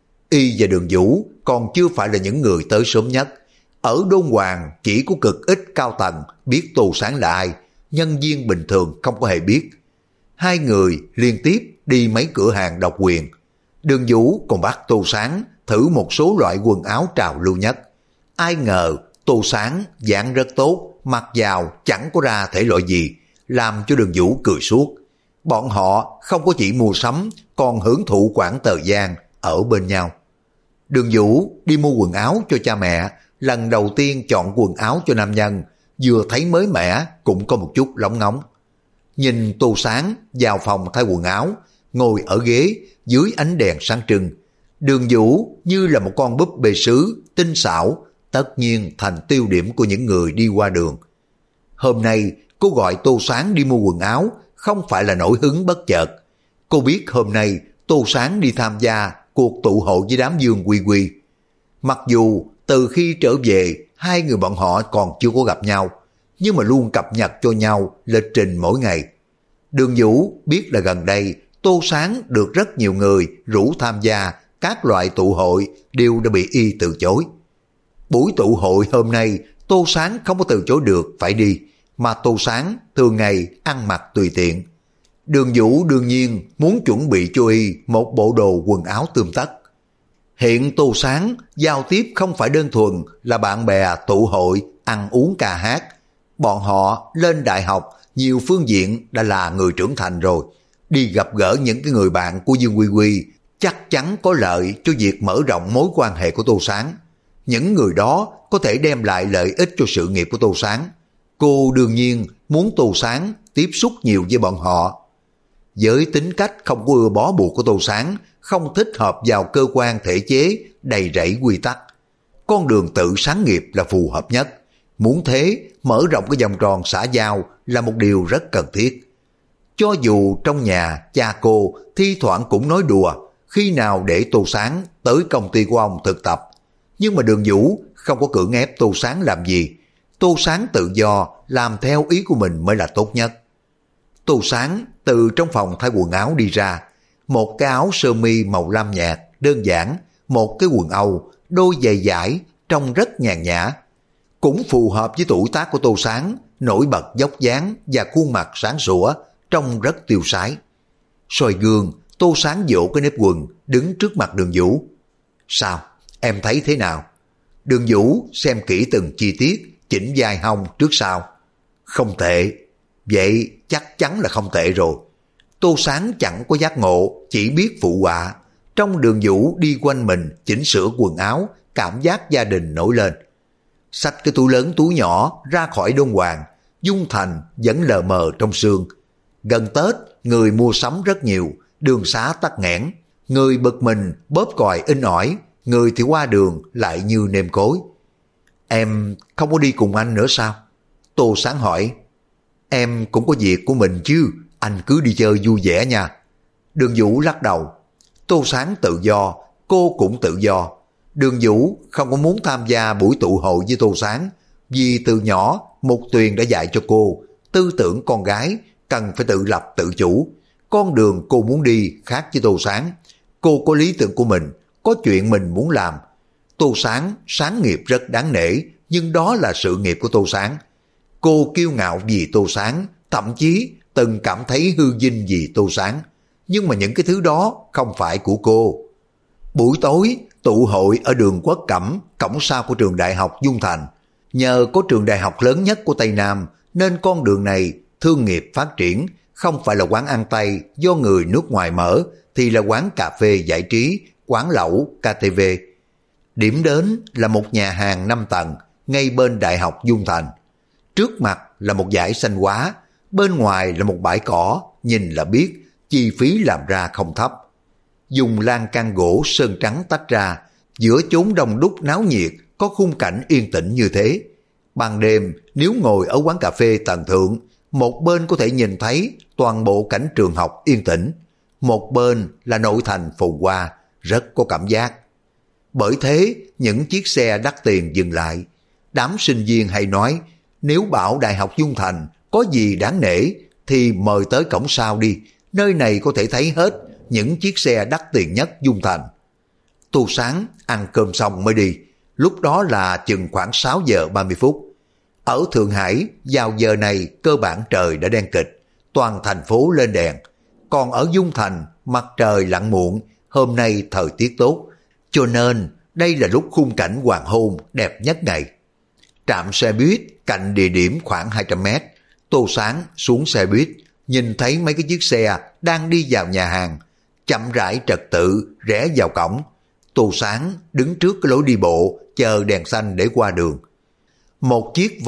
Y và Đường Vũ còn chưa phải là những người tới sớm nhất. Ở Đôn Hoàng chỉ có cực ít cao tầng biết Tô Sáng là ai, nhân viên bình thường không có hề biết. Hai người liên tiếp đi mấy cửa hàng độc quyền. Đường Vũ còn bắt Tô Sáng thử một số loại quần áo trào lưu nhất. Ai ngờ Tô Sáng dáng rất tốt, mặc vào chẳng có ra thể loại gì, làm cho Đường Vũ cười suốt. Bọn họ không có chỉ mua sắm, còn hưởng thụ quãng thời gian ở bên nhau. Đường Vũ đi mua quần áo cho cha mẹ, lần đầu tiên chọn quần áo cho nam nhân, vừa thấy mới mẻ cũng có một chút lóng ngóng. Nhìn Tô Sáng vào phòng thay quần áo, ngồi ở ghế dưới ánh đèn sáng trưng. Đường Vũ như là một con búp bê sứ, tinh xảo, tất nhiên thành tiêu điểm của những người đi qua đường. Hôm nay cô gọi Tô Sáng đi mua quần áo không phải là nổi hứng bất chợt. Cô biết hôm nay Tô Sáng đi tham gia cuộc tụ hội với đám Dương Quy Quy. Mặc dù từ khi trở về hai người bọn họ còn chưa có gặp nhau, nhưng mà luôn cập nhật cho nhau lịch trình mỗi ngày. Đường Vũ biết là gần đây Tô Sáng được rất nhiều người rủ tham gia các loại tụ hội đều đã bị y từ chối. Buổi tụ hội hôm nay Tô Sáng không có từ chối được phải đi, mà Tô Sáng thường ngày ăn mặc tùy tiện. Đường Vũ đương nhiên muốn chuẩn bị cho y một bộ đồ quần áo tươm tất. Hiện Tô Sáng giao tiếp không phải đơn thuần là bạn bè tụ hội ăn uống ca hát. Bọn họ lên đại học nhiều phương diện đã là người trưởng thành rồi. Đi gặp gỡ những cái người bạn của Dương Quy Quy chắc chắn có lợi cho việc mở rộng mối quan hệ của Tô Sáng. Những người đó có thể đem lại lợi ích cho sự nghiệp của Tô Sáng. Cô đương nhiên muốn Tô Sáng tiếp xúc nhiều với bọn họ. Với tính cách không có ưa bó buộc của Tô Sáng, không thích hợp vào cơ quan thể chế đầy rẫy quy tắc. Con đường tự sáng nghiệp là phù hợp nhất. Muốn thế, mở rộng cái vòng tròn xã giao là một điều rất cần thiết. Cho dù trong nhà cha cô thi thoảng cũng nói đùa khi nào để Tô Sáng tới công ty của ông thực tập. Nhưng mà Đường Vũ không có cưỡng ép Tô Sáng làm gì. Tô Sáng tự do làm theo ý của mình mới là tốt nhất. Tô Sáng từ trong phòng thay quần áo đi ra. Một cái áo sơ mi màu lam nhạt đơn giản, một cái quần Âu, đôi giày vải trông rất nhàn nhã. Cũng phù hợp với tuổi tác của Tô Sáng, nổi bật dốc dáng và khuôn mặt sáng sủa, trông rất tiêu sái. Soi gương, Tô Sáng vỗ cái nếp quần, đứng trước mặt Đường Vũ. Sao? Em thấy thế nào? Đường Vũ xem kỹ từng chi tiết, chỉnh vai hông trước sau. Không tệ. Vậy chắc chắn là không tệ rồi. Tô Sáng chẳng có giác ngộ, chỉ biết phụ họa. Trong Đường Vũ đi quanh mình, chỉnh sửa quần áo, cảm giác gia đình nổi lên. Xách cái túi lớn túi nhỏ ra khỏi Đôn Hoàng, Dung Thành vẫn lờ mờ trong sương. Gần Tết, người mua sắm rất nhiều, đường xá tắc nghẽn. Người bực mình bóp còi in ỏi, người thì qua đường lại như nêm cối. Em không có đi cùng anh nữa sao? Tô Sáng hỏi. Em cũng có việc của mình chứ, anh cứ đi chơi vui vẻ nha. Đường Vũ lắc đầu. Tô Sáng tự do, cô cũng tự do. Đường Vũ không có muốn tham gia buổi tụ hội với Tô Sáng, vì từ nhỏ Mục Tuyền đã dạy cho cô tư tưởng con gái cần phải tự lập tự chủ. Con đường cô muốn đi khác với Tô Sáng. Cô có lý tưởng của mình, có chuyện mình muốn làm. Tô Sáng sáng nghiệp rất đáng nể, nhưng đó là sự nghiệp của Tô Sáng. Cô kiêu ngạo vì Tô Sáng, thậm chí từng cảm thấy hư vinh vì Tô Sáng. Nhưng mà những cái thứ đó không phải của cô. Buổi tối, tụ hội ở đường Quốc Cẩm, cổng sau của trường đại học Dung Thành. Nhờ có trường đại học lớn nhất của Tây Nam, nên con đường này thương nghiệp phát triển, không phải là quán ăn Tây do người nước ngoài mở, thì là quán cà phê giải trí, quán lẩu, KTV. Điểm đến là một nhà hàng 5 tầng, ngay bên đại học Dung Thành. Trước mặt là một dải xanh hóa, bên ngoài là một bãi cỏ, nhìn là biết chi phí làm ra không thấp. Dùng lan can gỗ sơn trắng tách ra, giữa chốn đông đúc náo nhiệt có khung cảnh yên tĩnh như thế. Ban đêm nếu ngồi ở quán cà phê tầng thượng, một bên có thể nhìn thấy toàn bộ cảnh trường học yên tĩnh, một bên là nội thành phồn hoa, rất có cảm giác. Bởi thế, những chiếc xe đắt tiền dừng lại. Đám sinh viên hay nói, nếu bảo Đại học Dung Thành có gì đáng nể thì mời tới cổng sau đi, nơi này có thể thấy hết những chiếc xe đắt tiền nhất Dung Thành. Tô Sáng ăn cơm xong mới đi, lúc đó là chừng khoảng 6 giờ 30 phút. Ở Thượng Hải, vào giờ này cơ bản trời đã đen kịch, toàn thành phố lên đèn. Còn ở Dung Thành, mặt trời lặn muộn, hôm nay thời tiết tốt, cho nên đây là lúc khung cảnh hoàng hôn đẹp nhất ngày. Trạm xe buýt cạnh địa điểm khoảng 200 mét, Tô Sáng xuống xe buýt, nhìn thấy mấy cái chiếc xe đang đi vào nhà hàng, chậm rãi trật tự rẽ vào cổng. Tô Sáng đứng trước cái lối đi bộ chờ đèn xanh để qua đường. Một chiếc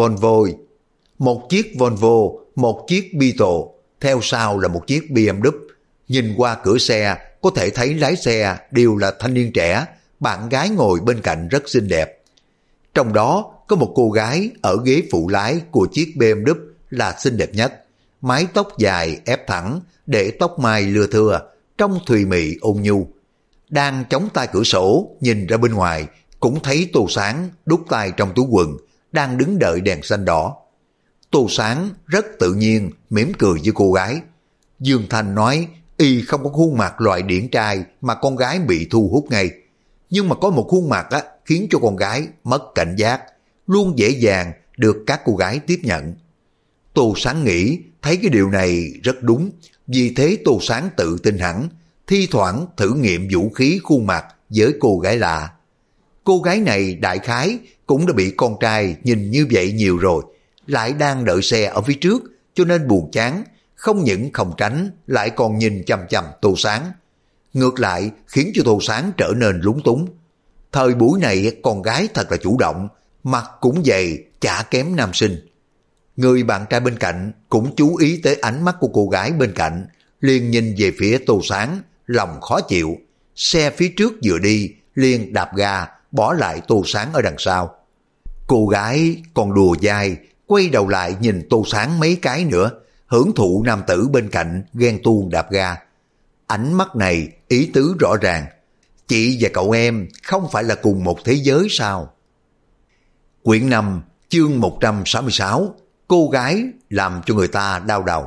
Volvo, một chiếc Beetle, theo sau là một chiếc BMW. Nhìn qua cửa xe có thể thấy lái xe đều là thanh niên trẻ, bạn gái ngồi bên cạnh rất xinh đẹp. Trong đó có một cô gái ở ghế phụ lái của chiếc BMW là xinh đẹp nhất, mái tóc dài ép thẳng, để tóc mai lưa thưa, trông thùy mị ôn nhu. Đang chống tay cửa sổ nhìn ra bên ngoài, cũng thấy Tô Sáng đút tay trong túi quần, đang đứng đợi đèn xanh đỏ. Tô Sáng rất tự nhiên mỉm cười với cô gái. Dương Thanh nói y không có khuôn mặt loại điển trai mà con gái bị thu hút ngay. Nhưng mà có một khuôn mặt khiến cho con gái mất cảnh giác, luôn dễ dàng được các cô gái tiếp nhận. Tô Sáng nghĩ thấy cái điều này rất đúng, vì thế Tô Sáng tự tin hẳn, thi thoảng thử nghiệm vũ khí khuôn mặt với cô gái lạ. Cô gái này đại khái cũng đã bị con trai nhìn như vậy nhiều rồi, lại đang đợi xe ở phía trước cho nên buồn chán, không những không tránh lại còn nhìn chằm chằm Tô Sáng. Ngược lại khiến cho Tô Sáng trở nên lúng túng. Thời buổi này con gái thật là chủ động, mặt cũng dày chả kém nam sinh. Người bạn trai bên cạnh cũng chú ý tới ánh mắt của cô gái bên cạnh, liền nhìn về phía Tô Sáng, lòng khó chịu. Xe phía trước vừa đi, liền đạp ga, bỏ lại Tô Sáng ở đằng sau. Cô gái còn đùa dai, quay đầu lại nhìn Tô Sáng mấy cái nữa, hưởng thụ nam tử bên cạnh ghen tuông đạp ga. Ánh mắt này ý tứ rõ ràng, chị và cậu em không phải là cùng một thế giới sao? Quyển 5, chương 166, cô gái làm cho người ta đau đầu.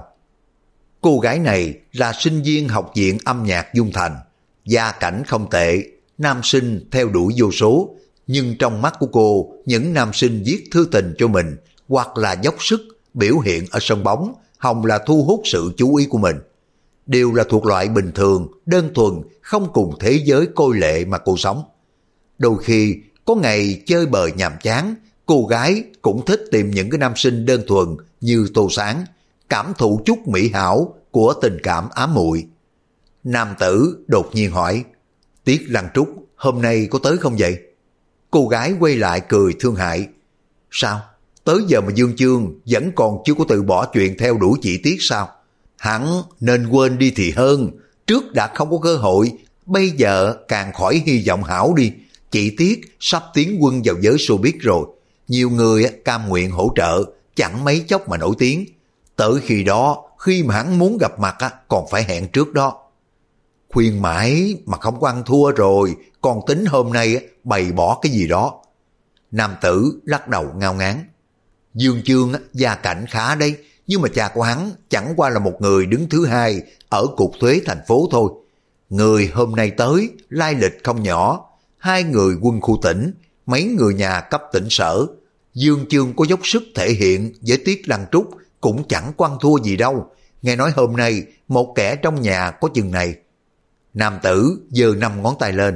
Cô gái này là sinh viên học viện âm nhạc Dung Thành, gia cảnh không tệ, nam sinh theo đuổi vô số, nhưng trong mắt của cô, những nam sinh viết thư tình cho mình hoặc là dốc sức biểu hiện ở sân bóng, hòng là thu hút sự chú ý của mình, đều là thuộc loại bình thường, đơn thuần, không cùng thế giới côi lệ mà cô sống. Đôi khi có ngày chơi bời nhàm chán, cô gái cũng thích tìm những cái nam sinh đơn thuần như Tô Sáng, cảm thụ chút mỹ hảo của tình cảm ám muội. Nam tử đột nhiên hỏi, Tiết Lăng Trúc hôm nay có tới không vậy? Cô gái quay lại cười thương hại, sao? Tới giờ mà Dương Chương vẫn còn chưa có từ bỏ chuyện theo đuổi chị Tiết sao? Hẳn nên quên đi thì hơn, trước đã không có cơ hội, bây giờ càng khỏi hy vọng hảo đi. Chị Tiết sắp tiến quân vào giới showbiz rồi, nhiều người cam nguyện hỗ trợ, chẳng mấy chốc mà nổi tiếng. Tới khi đó, khi mà hắn muốn gặp mặt còn phải hẹn trước đó. Khuyên mãi mà không có ăn thua rồi, còn tính hôm nay bày bỏ cái gì đó. Nam tử lắc đầu ngao ngán. Dương Chương gia cảnh khá đấy, nhưng mà cha của hắn chẳng qua là một người đứng thứ hai ở cục thuế thành phố thôi. Người hôm nay tới, lai lịch không nhỏ, 2 người quân khu tỉnh, mấy người nhà cấp tỉnh sở. Dương Chương có dốc sức thể hiện với Tiết Lăng Trúc cũng chẳng quan thua gì đâu. Nghe nói hôm nay một kẻ trong nhà có chừng này. Nam tử giơ 5 ngón tay lên.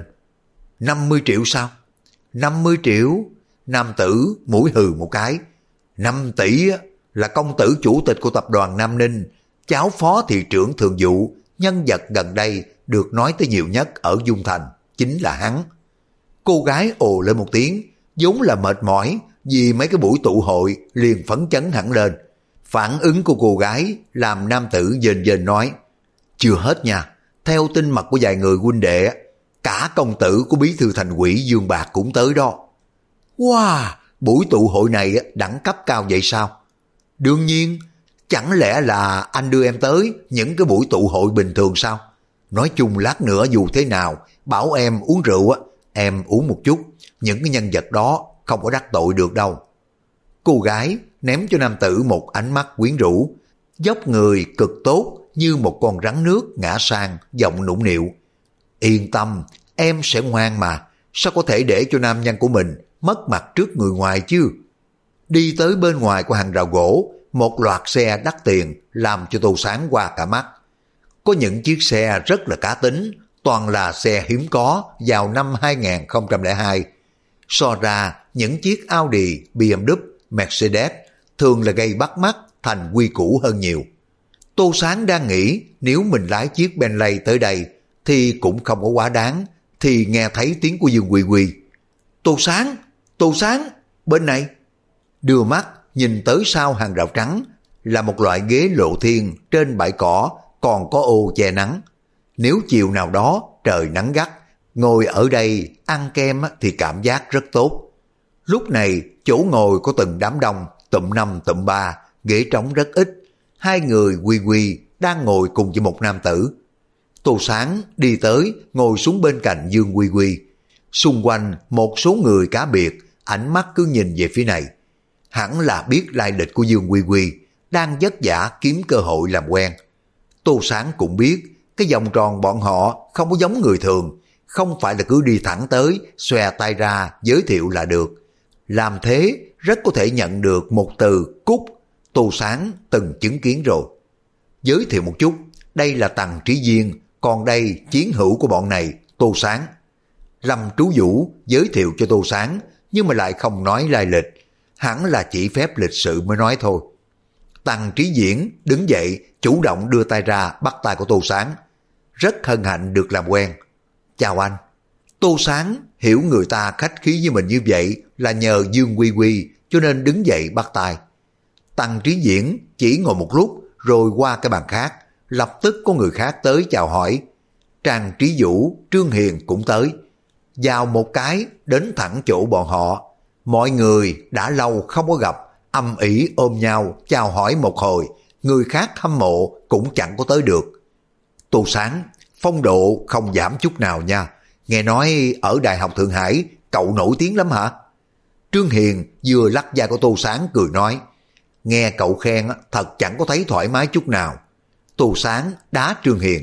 50 triệu sao? 50 triệu? Nam tử mũi hừ một cái. 5 tỷ là công tử chủ tịch của tập đoàn Nam Ninh, cháu phó thị trưởng thường vụ, nhân vật gần đây được nói tới nhiều nhất ở Dung Thành, chính là hắn. Cô gái ồ lên một tiếng, vốn là mệt mỏi vì mấy cái buổi tụ hội liền phấn chấn hẳn lên. Phản ứng của cô gái làm nam tử dền dền nói, chưa hết nha, theo tin mật của vài người huynh đệ, cả công tử của bí thư thành ủy Dương Bạc cũng tới đó. Wow, buổi tụ hội này đẳng cấp cao vậy sao? Đương nhiên, chẳng lẽ là anh đưa em tới những cái buổi tụ hội bình thường sao? Nói chung lát nữa dù thế nào, bảo em uống rượu á, em uống một chút, những cái nhân vật đó không có đắc tội được đâu. Cô gái ném cho nam tử một ánh mắt quyến rũ, dốc người cực tốt như một con rắn nước ngã sang, giọng nũng nịu. Yên tâm, em sẽ ngoan mà, sao có thể để cho nam nhân của mình mất mặt trước người ngoài chứ. Đi tới bên ngoài của hàng rào gỗ, một loạt xe đắt tiền làm cho Tô Sáng qua cả mắt. Có những chiếc xe rất là cá tính, toàn là xe hiếm có vào năm 2002. So ra những chiếc Audi, BMW, Mercedes thường là gây bắt mắt thành quy củ hơn nhiều. Tô Sáng đang nghĩ nếu mình lái chiếc Bentley tới đây thì cũng không có quá đáng, thì nghe thấy tiếng của Dương Quy Quy. Tô Sáng, bên này. Đưa mắt nhìn tới sau hàng rào trắng là một loại ghế lộ thiên trên bãi cỏ còn có ô che nắng. Nếu chiều nào đó trời nắng gắt, ngồi ở đây ăn kem thì cảm giác rất tốt. Lúc này chỗ ngồi có từng đám đông, tụm 5 tụm 3, ghế trống rất ít. Hai người Quy Quy đang ngồi cùng với một nam tử. Tô Sáng đi tới ngồi xuống bên cạnh Dương Quy Quy. Xung quanh một số người cá biệt, ánh mắt cứ nhìn về phía này. Hẳn là biết lai lịch của Dương Quy Quy, đang vất vả kiếm cơ hội làm quen. Tô Sáng cũng biết cái vòng tròn bọn họ không có giống người thường, không phải là cứ đi thẳng tới, xòe tay ra giới thiệu là được. Làm thế rất có thể nhận được một từ cút. Tô Sáng từng chứng kiến rồi. Giới thiệu một chút, đây là Tằng Trí Duyên, còn đây chiến hữu của bọn này, Tô Sáng. Lâm Trú Vũ giới thiệu cho Tô Sáng, nhưng mà lại không nói lai lịch, hẳn là chỉ phép lịch sự mới nói thôi. Tằng Trí Diễn đứng dậy, chủ động đưa tay ra bắt tay của Tô Sáng. Rất hân hạnh được làm quen. Chào anh. Tô Sáng hiểu người ta khách khí với mình như vậy là nhờ Dương Quy Quy, cho nên đứng dậy bắt tay. Tằng Trí Diễn chỉ ngồi một lúc rồi qua cái bàn khác, lập tức có người khác tới chào hỏi. Trang Trí Vũ, Trương Hiền cũng tới. Vào một cái đến thẳng chỗ bọn họ. Mọi người đã lâu không có gặp, âm ỉ ôm nhau chào hỏi một hồi, người khác hâm mộ cũng chẳng có tới được. Tô Sáng, phong độ không giảm chút nào nha. Nghe nói ở Đại học Thượng Hải cậu nổi tiếng lắm hả? Trương Hiền vừa lắc vai của Tô Sáng cười nói, nghe cậu khen thật chẳng có thấy thoải mái chút nào. Tô Sáng đá Trương Hiền.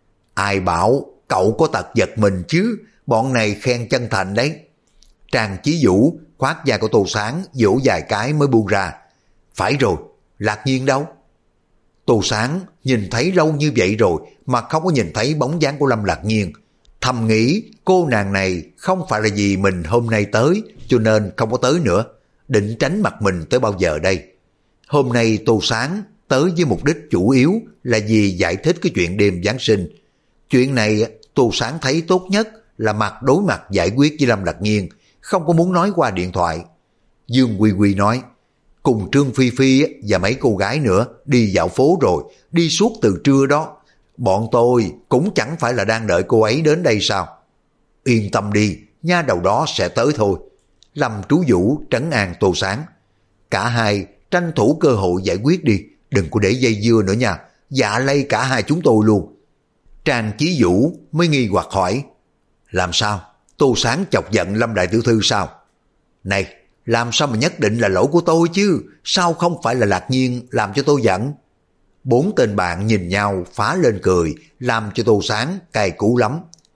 Ai bảo cậu có tật giật mình chứ, bọn này khen chân thành đấy. Trang Chí Vũ khoát vai của Tô Sáng vỗ vài cái mới buông ra. Phải rồi, Lạc Nhiên đâu? Tô Sáng nhìn thấy lâu như vậy rồi mà không có nhìn thấy bóng dáng của Lâm Lạc Nhiên. Thầm nghĩ cô nàng này không phải là vì mình hôm nay tới cho nên không có tới nữa. Định tránh mặt mình tới bao giờ đây? Hôm nay Tô Sáng tới với mục đích chủ yếu là vì giải thích cái chuyện đêm Giáng sinh. Chuyện này Tô Sáng thấy tốt nhất là mặt đối mặt giải quyết với Lâm Lạc Nhiên, không có muốn nói qua điện thoại. Dương Quy Quy nói, cùng Trương Phi Phi và mấy cô gái nữa đi dạo phố rồi, đi suốt từ trưa đó. Bọn tôi cũng chẳng phải là đang đợi cô ấy đến đây sao? Yên tâm đi, nha đầu đó sẽ tới thôi. Lâm Trú Vũ trấn an Tô Sáng. Cả hai tranh thủ cơ hội giải quyết đi, đừng có để dây dưa nữa nha, dạ lây cả hai chúng tôi luôn. Trang Chí Vũ mới nghi hoặc hỏi, làm sao? Tô Sáng chọc giận Lâm Đại Tiểu Thư sao? Này, làm sao mà nhất định là lỗi của tôi chứ, sao không phải là Lạc Nhiên làm cho tôi giận? Bốn tên bạn nhìn nhau phá lên cười, làm cho Tô Sáng cay cú lắm.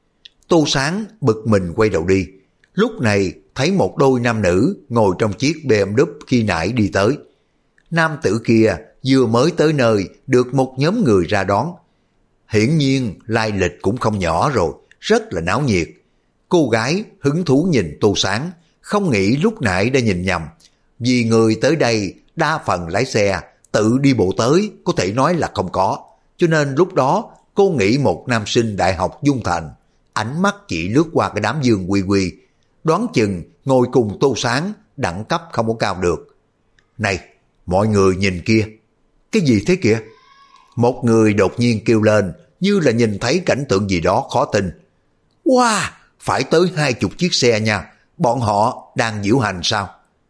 Tô Sáng bực mình quay đầu đi. Lúc này thấy một đôi nam nữ ngồi trong chiếc BMW khi nãy đi tới. Nam tử kia vừa mới tới nơi được một nhóm người ra đón. Hiển nhiên lai lịch cũng không nhỏ rồi, rất là náo nhiệt. Cô gái hứng thú nhìn Tô Sáng, không nghĩ lúc nãy đã nhìn nhầm. Vì người tới đây đa phần lái xe, tự đi bộ tới có thể nói là không có. Cho nên lúc đó cô nghĩ một nam sinh đại học Dung Thành. Ánh mắt chỉ lướt qua cái đám Dương Quy Quy, đoán chừng ngồi cùng Tô Sáng đẳng cấp không có cao được. Này, mọi người nhìn kia. Cái gì thế kìa? Một người đột nhiên kêu lên như là nhìn thấy cảnh tượng gì đó khó tin. Wow, phải tới 20 chiếc xe nha, bọn họ đang diễu hành sao?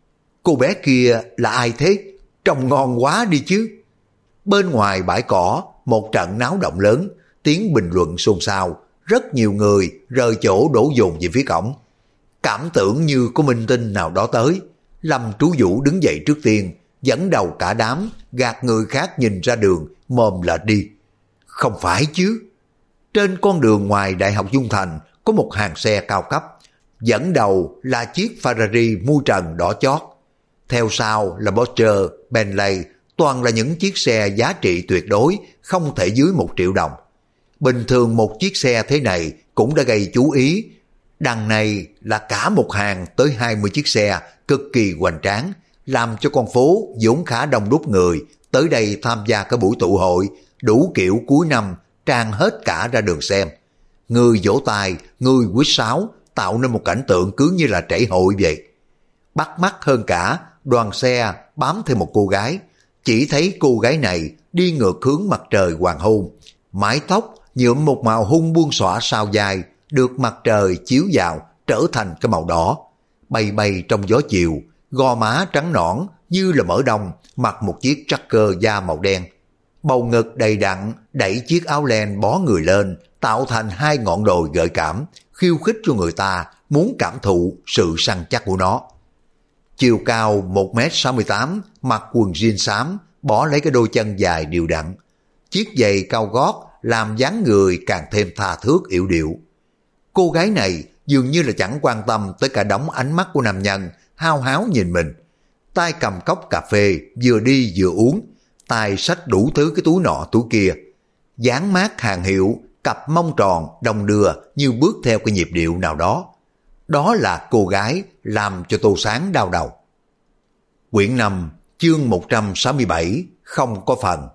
Cô bé kia là ai thế? Trông ngon quá đi chứ. Bên ngoài bãi cỏ, một trận náo động lớn, tiếng bình luận xôn xao, rất nhiều người rời chỗ đổ dồn về phía cổng. Cảm tưởng như có minh tinh nào đó tới, Lâm Trú Vũ đứng dậy trước tiên, dẫn đầu cả đám, gạt người khác nhìn ra đường, mồm lệch đi. Không phải chứ. Trên con đường ngoài Đại học Dung Thành có một hàng xe cao cấp, dẫn đầu là chiếc Ferrari mui trần đỏ chót. Theo sau là Porsche, Bentley, toàn là những chiếc xe giá trị tuyệt đối, không thể dưới 1 triệu đồng. Bình thường một chiếc xe thế này cũng đã gây chú ý. Đằng này là cả một hàng tới 20 chiếc xe cực kỳ hoành tráng, làm cho con phố vốn khá đông đúc người tới đây tham gia cái buổi tụ hội đủ kiểu cuối năm tràn hết cả ra đường xem. Người vỗ tay, người huýt sáo, tạo nên một cảnh tượng cứ như là trễ hội vậy. Bắt mắt hơn cả, đoàn xe bám theo một cô gái, chỉ thấy cô gái này đi ngược hướng mặt trời hoàng hôn, mái tóc nhuộm một màu hung buông xõa sao dài, được mặt trời chiếu vào trở thành cái màu đỏ, bay bay trong gió chiều, gò má trắng nõn như là mỡ đông, mặc một chiếc tracker da màu đen. Bầu ngực đầy đặn đẩy chiếc áo len bó người lên, tạo thành 2 ngọn đồi gợi cảm, khiêu khích cho người ta muốn cảm thụ sự săn chắc của nó. Chiều cao 1m68, mặc quần jean xám, bỏ lấy cái đôi chân dài đều đặn. Chiếc giày cao gót làm dáng người càng thêm tha thước yểu điệu. Cô gái này dường như là chẳng quan tâm tới cả đống ánh mắt của nam nhân hao háo nhìn mình. Tay cầm cốc cà phê, vừa đi vừa uống, tay xách đủ thứ cái túi nọ túi kia. Dáng mát hàng hiệu, cặp mông tròn đồng đưa như bước theo cái nhịp điệu nào đó. Đó là cô gái làm cho Tô Sáng đau đầu. Quyển 5, chương 167, không có phần.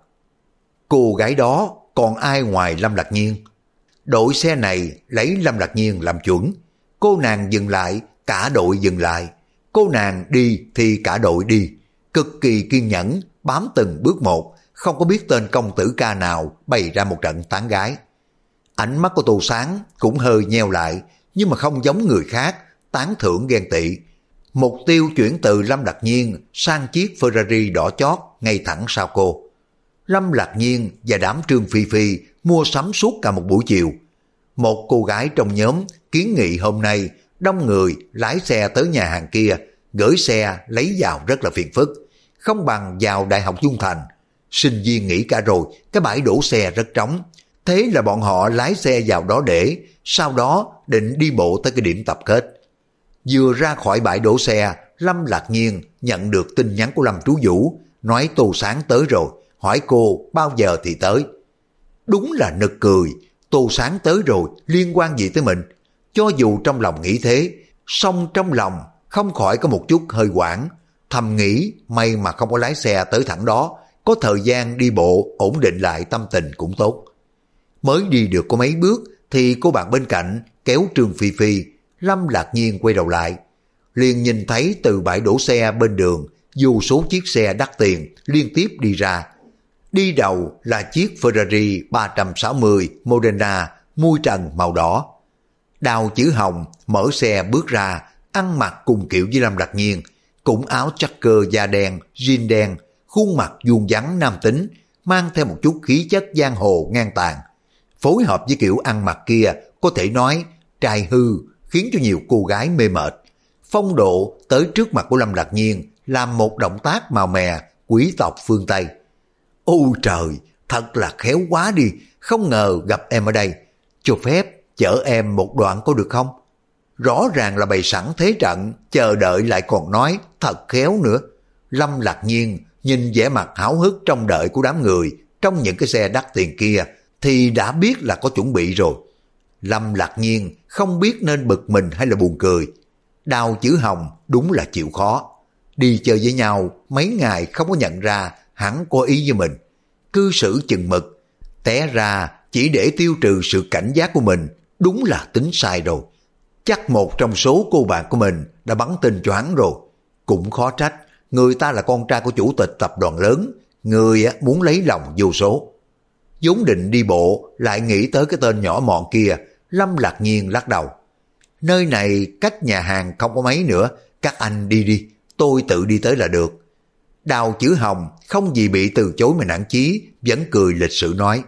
Cô gái đó còn ai ngoài Lâm Lạc Nhiên? Đội xe này lấy Lâm Lạc Nhiên làm chuẩn. Cô nàng dừng lại, cả đội dừng lại. Cô nàng đi thì cả đội đi. Cực kỳ kiên nhẫn, bám từng bước một, không có biết tên công tử ca nào bày ra một trận tán gái. Ánh mắt của Tô Sáng cũng hơi nheo lại, nhưng mà không giống người khác, tán thưởng ghen tị. Mục tiêu chuyển từ Lâm Lạc Nhiên sang chiếc Ferrari đỏ chót ngay thẳng sau cô. Lâm Lạc Nhiên và đám Trương Phi Phi mua sắm suốt cả một buổi chiều. Một cô gái trong nhóm kiến nghị hôm nay đông người lái xe tới nhà hàng kia, gửi xe lấy vào rất là phiền phức, không bằng vào Đại học Dung Thành. Sinh viên nghỉ cả rồi, cái bãi đổ xe rất trống. Thế là bọn họ lái xe vào đó để, sau đó định đi bộ tới cái điểm tập kết. Vừa ra khỏi bãi đổ xe, Lâm Lạc Nhiên nhận được tin nhắn của Lâm Trú Vũ, nói Tô Sáng tới rồi, hỏi cô bao giờ thì tới. Đúng là nực cười, Tô Sáng tới rồi, liên quan gì tới mình? Cho dù trong lòng nghĩ thế, song trong lòng không khỏi có một chút hơi hoảng, thầm nghĩ may mà không có lái xe tới thẳng đó, có thời gian đi bộ ổn định lại tâm tình cũng tốt. Mới đi được có mấy bước thì cô bạn bên cạnh kéo Trương Phi Phi. Lâm Lạc Nhiên quay đầu lại, liền nhìn thấy từ bãi đổ xe bên đường vô số chiếc xe đắt tiền liên tiếp đi ra. Đi đầu là chiếc Ferrari 360 Modena mui trần màu đỏ. Đào Chữ Hồng mở xe bước ra, ăn mặc cùng kiểu với Lâm Lạc Nhiên, cũng áo tracker da đen, jean đen, khuôn mặt vuông vắn nam tính, mang theo một chút khí chất giang hồ ngang tàn. Phối hợp với kiểu ăn mặc kia, có thể nói trai hư, khiến cho nhiều cô gái mê mệt. Phong độ tới trước mặt của Lâm Lạc Nhiên, làm một động tác màu mè, quý tộc phương Tây. Ôi trời, thật là khéo quá đi, không ngờ gặp em ở đây. Cho phép chở em một đoạn có được không? Rõ ràng là bày sẵn thế trận, chờ đợi lại còn nói thật khéo nữa. Lâm Lạc Nhiên nhìn vẻ mặt háo hức trông đợi của đám người trong những cái xe đắt tiền kia thì đã biết là có chuẩn bị rồi. Lâm Lạc Nhiên không biết nên bực mình hay là buồn cười. Đào Chữ Hồng đúng là chịu khó. Đi chơi với nhau mấy ngày không có nhận ra hắn có ý với mình. Cư xử chừng mực, té ra chỉ để tiêu trừ sự cảnh giác của mình, đúng là tính sai rồi. Chắc một trong số cô bạn của mình đã bắn tin cho hắn rồi. Cũng khó trách, người ta là con trai của chủ tịch tập đoàn lớn, người muốn lấy lòng vô số. Vốn định đi bộ, lại nghĩ tới cái tên nhỏ mọn kia, Lâm Lạc Nhiên lắc đầu. Nơi này cách nhà hàng không có mấy nữa, các anh đi đi, tôi tự đi tới là được. Đào Chữ Hồng không gì bị từ chối mà nản chí, vẫn cười lịch sự nói.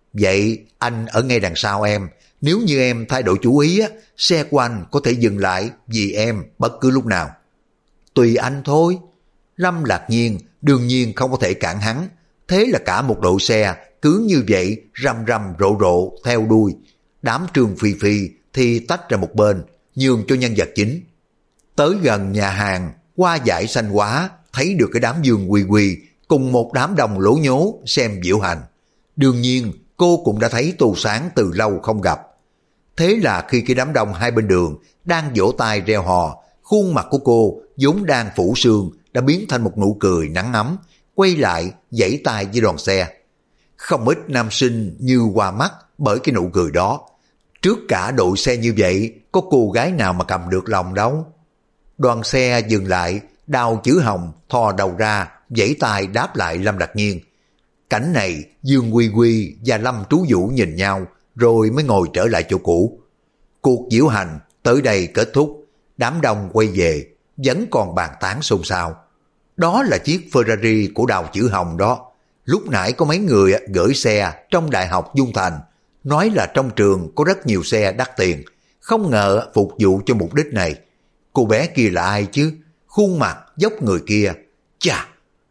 Vậy anh ở ngay đằng sau em, nếu như em thay đổi chủ ý á, xe của anh có thể dừng lại vì em bất cứ lúc nào. Tùy anh thôi. Lâm Lạc Nhiên đương nhiên không có thể cản hắn, thế là cả một đội xe cứ như vậy rầm rầm rộ rộ theo đuôi. Đám Trương Phi Phi thì tách ra một bên, nhường cho nhân vật chính. Tới gần nhà hàng, qua dải xanh quá, thấy được cái đám Dương Quy Quy cùng một đám đông lố nhố xem diễu hành. Đương nhiên cô cũng đã thấy Tô Sáng từ lâu không gặp. Thế là khi cái đám đông hai bên đường đang vỗ tay reo hò, khuôn mặt của cô vốn đang phủ sương đã biến thành một nụ cười nắng ấm, quay lại giãy tay với đoàn xe. Không ít nam sinh như hoa mắt bởi cái nụ cười đó. Trước cả đội xe như vậy, có cô gái nào mà cầm được lòng đâu. Đoàn xe dừng lại, Đào Chữ Hồng thò đầu ra, giãy tay đáp lại Lâm Lạc Nhiên. Cảnh này, Dương Quy Quy và Lâm Trú Vũ nhìn nhau, rồi mới ngồi trở lại chỗ cũ. Cuộc diễu hành tới đây kết thúc, đám đông quay về, vẫn còn bàn tán xôn xao. Đó là chiếc Ferrari của Đào Chữ Hồng đó. Lúc nãy có mấy người gửi xe trong Đại học Dung Thành, nói là trong trường có rất nhiều xe đắt tiền, không ngờ phục vụ cho mục đích này. Cô bé kia là ai chứ? Khuôn mặt, dốc người kia, chà,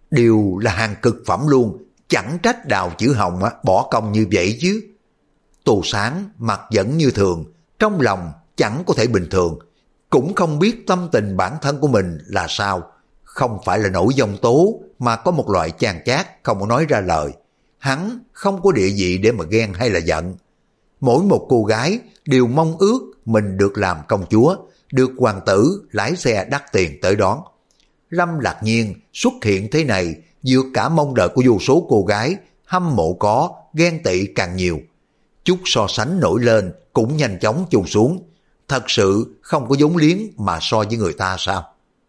đều là hàng cực phẩm luôn, chẳng trách Đào Chữ Hồng bỏ công như vậy chứ. Tô Sáng mặt vẫn như thường, trong lòng chẳng có thể bình thường, cũng không biết tâm tình bản thân của mình là sao. Không phải là nổi giông tố, mà có một loại chán chát không có nói ra lời. Hắn không có địa vị để mà ghen hay là giận. Mỗi một cô gái đều mong ước mình được làm công chúa, được hoàng tử lái xe đắt tiền tới đón. Lâm Lạc Nhiên xuất hiện thế này vượt cả mong đợi của vô số cô gái, hâm mộ có, ghen tị càng nhiều. Chút so sánh nổi lên cũng nhanh chóng chôn xuống. Thật sự không có vốn liếng mà so với người ta sao?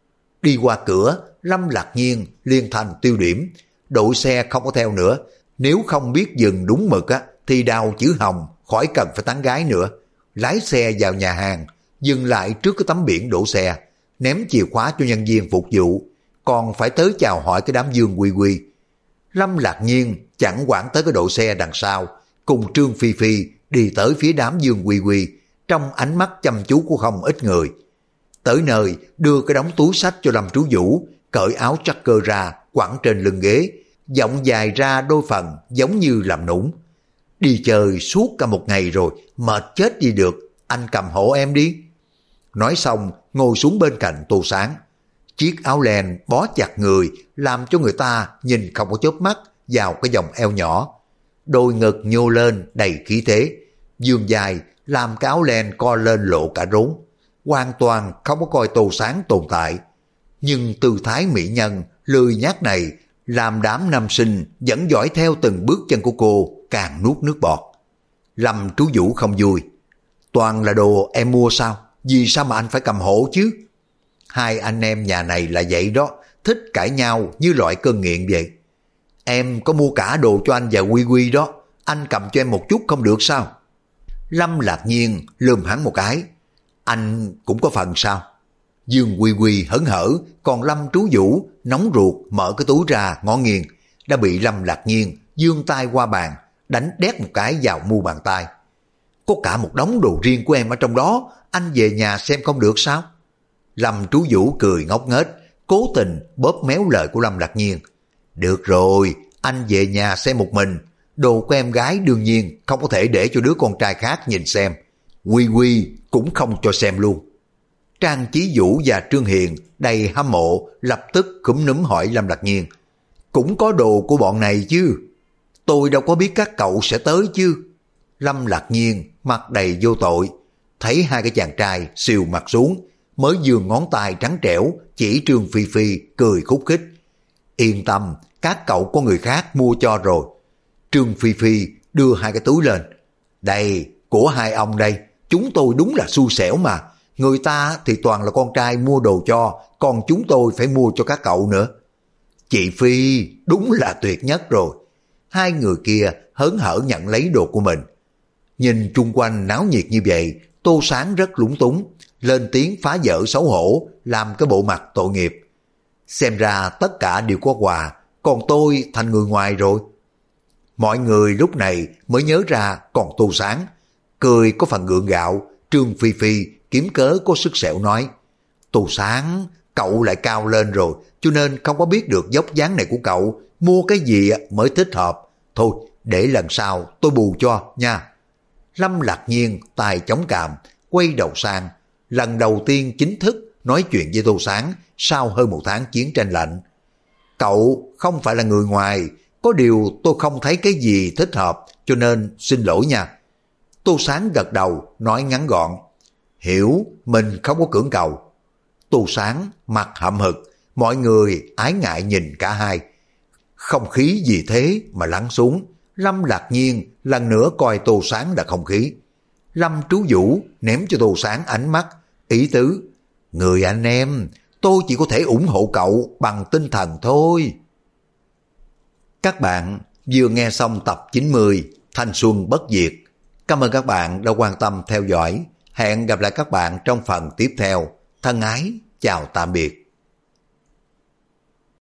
Đi qua cửa, Lâm Lạc Nhiên liền thành tiêu điểm. Đội xe không có theo nữa. Nếu không biết dừng đúng mực thì Đào Chữ Hồng khỏi cần phải tán gái nữa. Lái xe vào nhà hàng, dừng lại trước cái tấm biển đổ xe, ném chìa khóa cho nhân viên phục vụ, còn phải tới chào hỏi cái đám Dương Quy Quy. Lâm Lạc Nhiên chẳng quản tới cái đội xe đằng sau, cùng Trương Phi Phi đi tới phía đám Dương Quy Quy, trong ánh mắt chăm chú của không ít người. Tới nơi, đưa cái đống túi sách cho Lâm Trú Vũ, cởi áo tracker ra, quẳng trên lưng ghế, giọng dài ra đôi phần giống như làm nũng. Đi chơi suốt cả một ngày rồi, mệt chết đi được, anh cầm hộ em đi. Nói xong, ngồi xuống bên cạnh Tô Sáng. Chiếc áo len bó chặt người, làm cho người ta nhìn không có chớp mắt vào cái vòng eo nhỏ. Đôi ngực nhô lên đầy khí thế, dương dài làm cái áo len co lên lộ cả rốn. Hoàn toàn không có coi Tô Sáng tồn tại. Nhưng tư thái mỹ nhân, lười nhác này, làm đám nam sinh vẫn dõi theo từng bước chân của cô, càng nuốt nước bọt. Lâm Trú Vũ không vui. Toàn là đồ em mua sao? Vì sao mà anh phải cầm hộ chứ? Hai anh em nhà này là vậy đó, thích cãi nhau như loại cơn nghiện vậy. Em có mua cả đồ cho anh và Quy Quy đó, anh cầm cho em một chút không được sao? Lâm Lạc Nhiên lườm hắn một cái. Anh cũng có phần sao? Dương Quy Quy hớn hở, còn Lâm Trú Vũ nóng ruột mở cái túi ra ngó nghiêng, đã bị Lâm Lạc Nhiên giương tay qua bàn, đánh đét một cái vào mu bàn tay. Có cả một đống đồ riêng của em ở trong đó, anh về nhà xem không được sao? Lâm Trú Vũ cười ngốc nghếch, cố tình bóp méo lời của Lâm Lạc Nhiên. Được rồi, anh về nhà xem một mình, đồ của em gái đương nhiên không có thể để cho đứa con trai khác nhìn xem. Quy Quy cũng không cho xem luôn. Trang Chí Vũ và Trương Hiền đầy hâm mộ lập tức cúm núm hỏi Lâm Lạc Nhiên. Cũng có đồ của bọn này chứ? Tôi đâu có biết các cậu sẽ tới chứ. Lâm Lạc Nhiên mặt đầy vô tội, thấy hai cái chàng trai xìu mặt xuống, mới giương ngón tay trắng trẻo chỉ Trương Phi Phi cười khúc khích. Yên tâm, các cậu có người khác mua cho rồi. Trương Phi Phi đưa hai cái túi lên. Đây, của hai ông đây, chúng tôi đúng là xui xẻo mà. Người ta thì toàn là con trai mua đồ cho, còn chúng tôi phải mua cho các cậu nữa. Chị Phi đúng là tuyệt nhất rồi. Hai người kia hớn hở nhận lấy đồ của mình. Nhìn chung quanh náo nhiệt như vậy, Tô Sáng rất lúng túng, lên tiếng phá vỡ xấu hổ, làm cái bộ mặt tội nghiệp. Xem ra tất cả đều có quà, còn tôi thành người ngoài rồi. Mọi người lúc này mới nhớ ra còn Tô Sáng. Cười có phần gượng gạo, Trương Phi Phi kiếm cớ có sức sẹo nói, Tô Sáng, cậu lại cao lên rồi, cho nên không có biết được dốc dáng này của cậu, mua cái gì mới thích hợp. Thôi, để lần sau tôi bù cho nha. Lâm Lạc Nhiên tay chống cằm, quay đầu sang, lần đầu tiên chính thức nói chuyện với Tô Sáng sau hơn 1 tháng chiến tranh lạnh. Cậu không phải là người ngoài, có điều tôi không thấy cái gì thích hợp, cho nên xin lỗi nha. Tô Sáng gật đầu, nói ngắn gọn, hiểu, mình không có cưỡng cầu. Tô Sáng mặt hậm hực, mọi người ái ngại nhìn cả hai. Không khí gì thế mà lắng xuống. Lâm Lạc Nhiên lần nữa coi Tô Sáng là không khí. Lâm Trú Vũ ném cho Tô Sáng ánh mắt, ý tứ, người anh em, tôi chỉ có thể ủng hộ cậu bằng tinh thần thôi. Các bạn vừa nghe xong tập 90 Thanh Xuân Bất Diệt. Cảm ơn các bạn đã quan tâm theo dõi. Hẹn gặp lại các bạn trong phần tiếp theo. Thân ái, chào tạm biệt.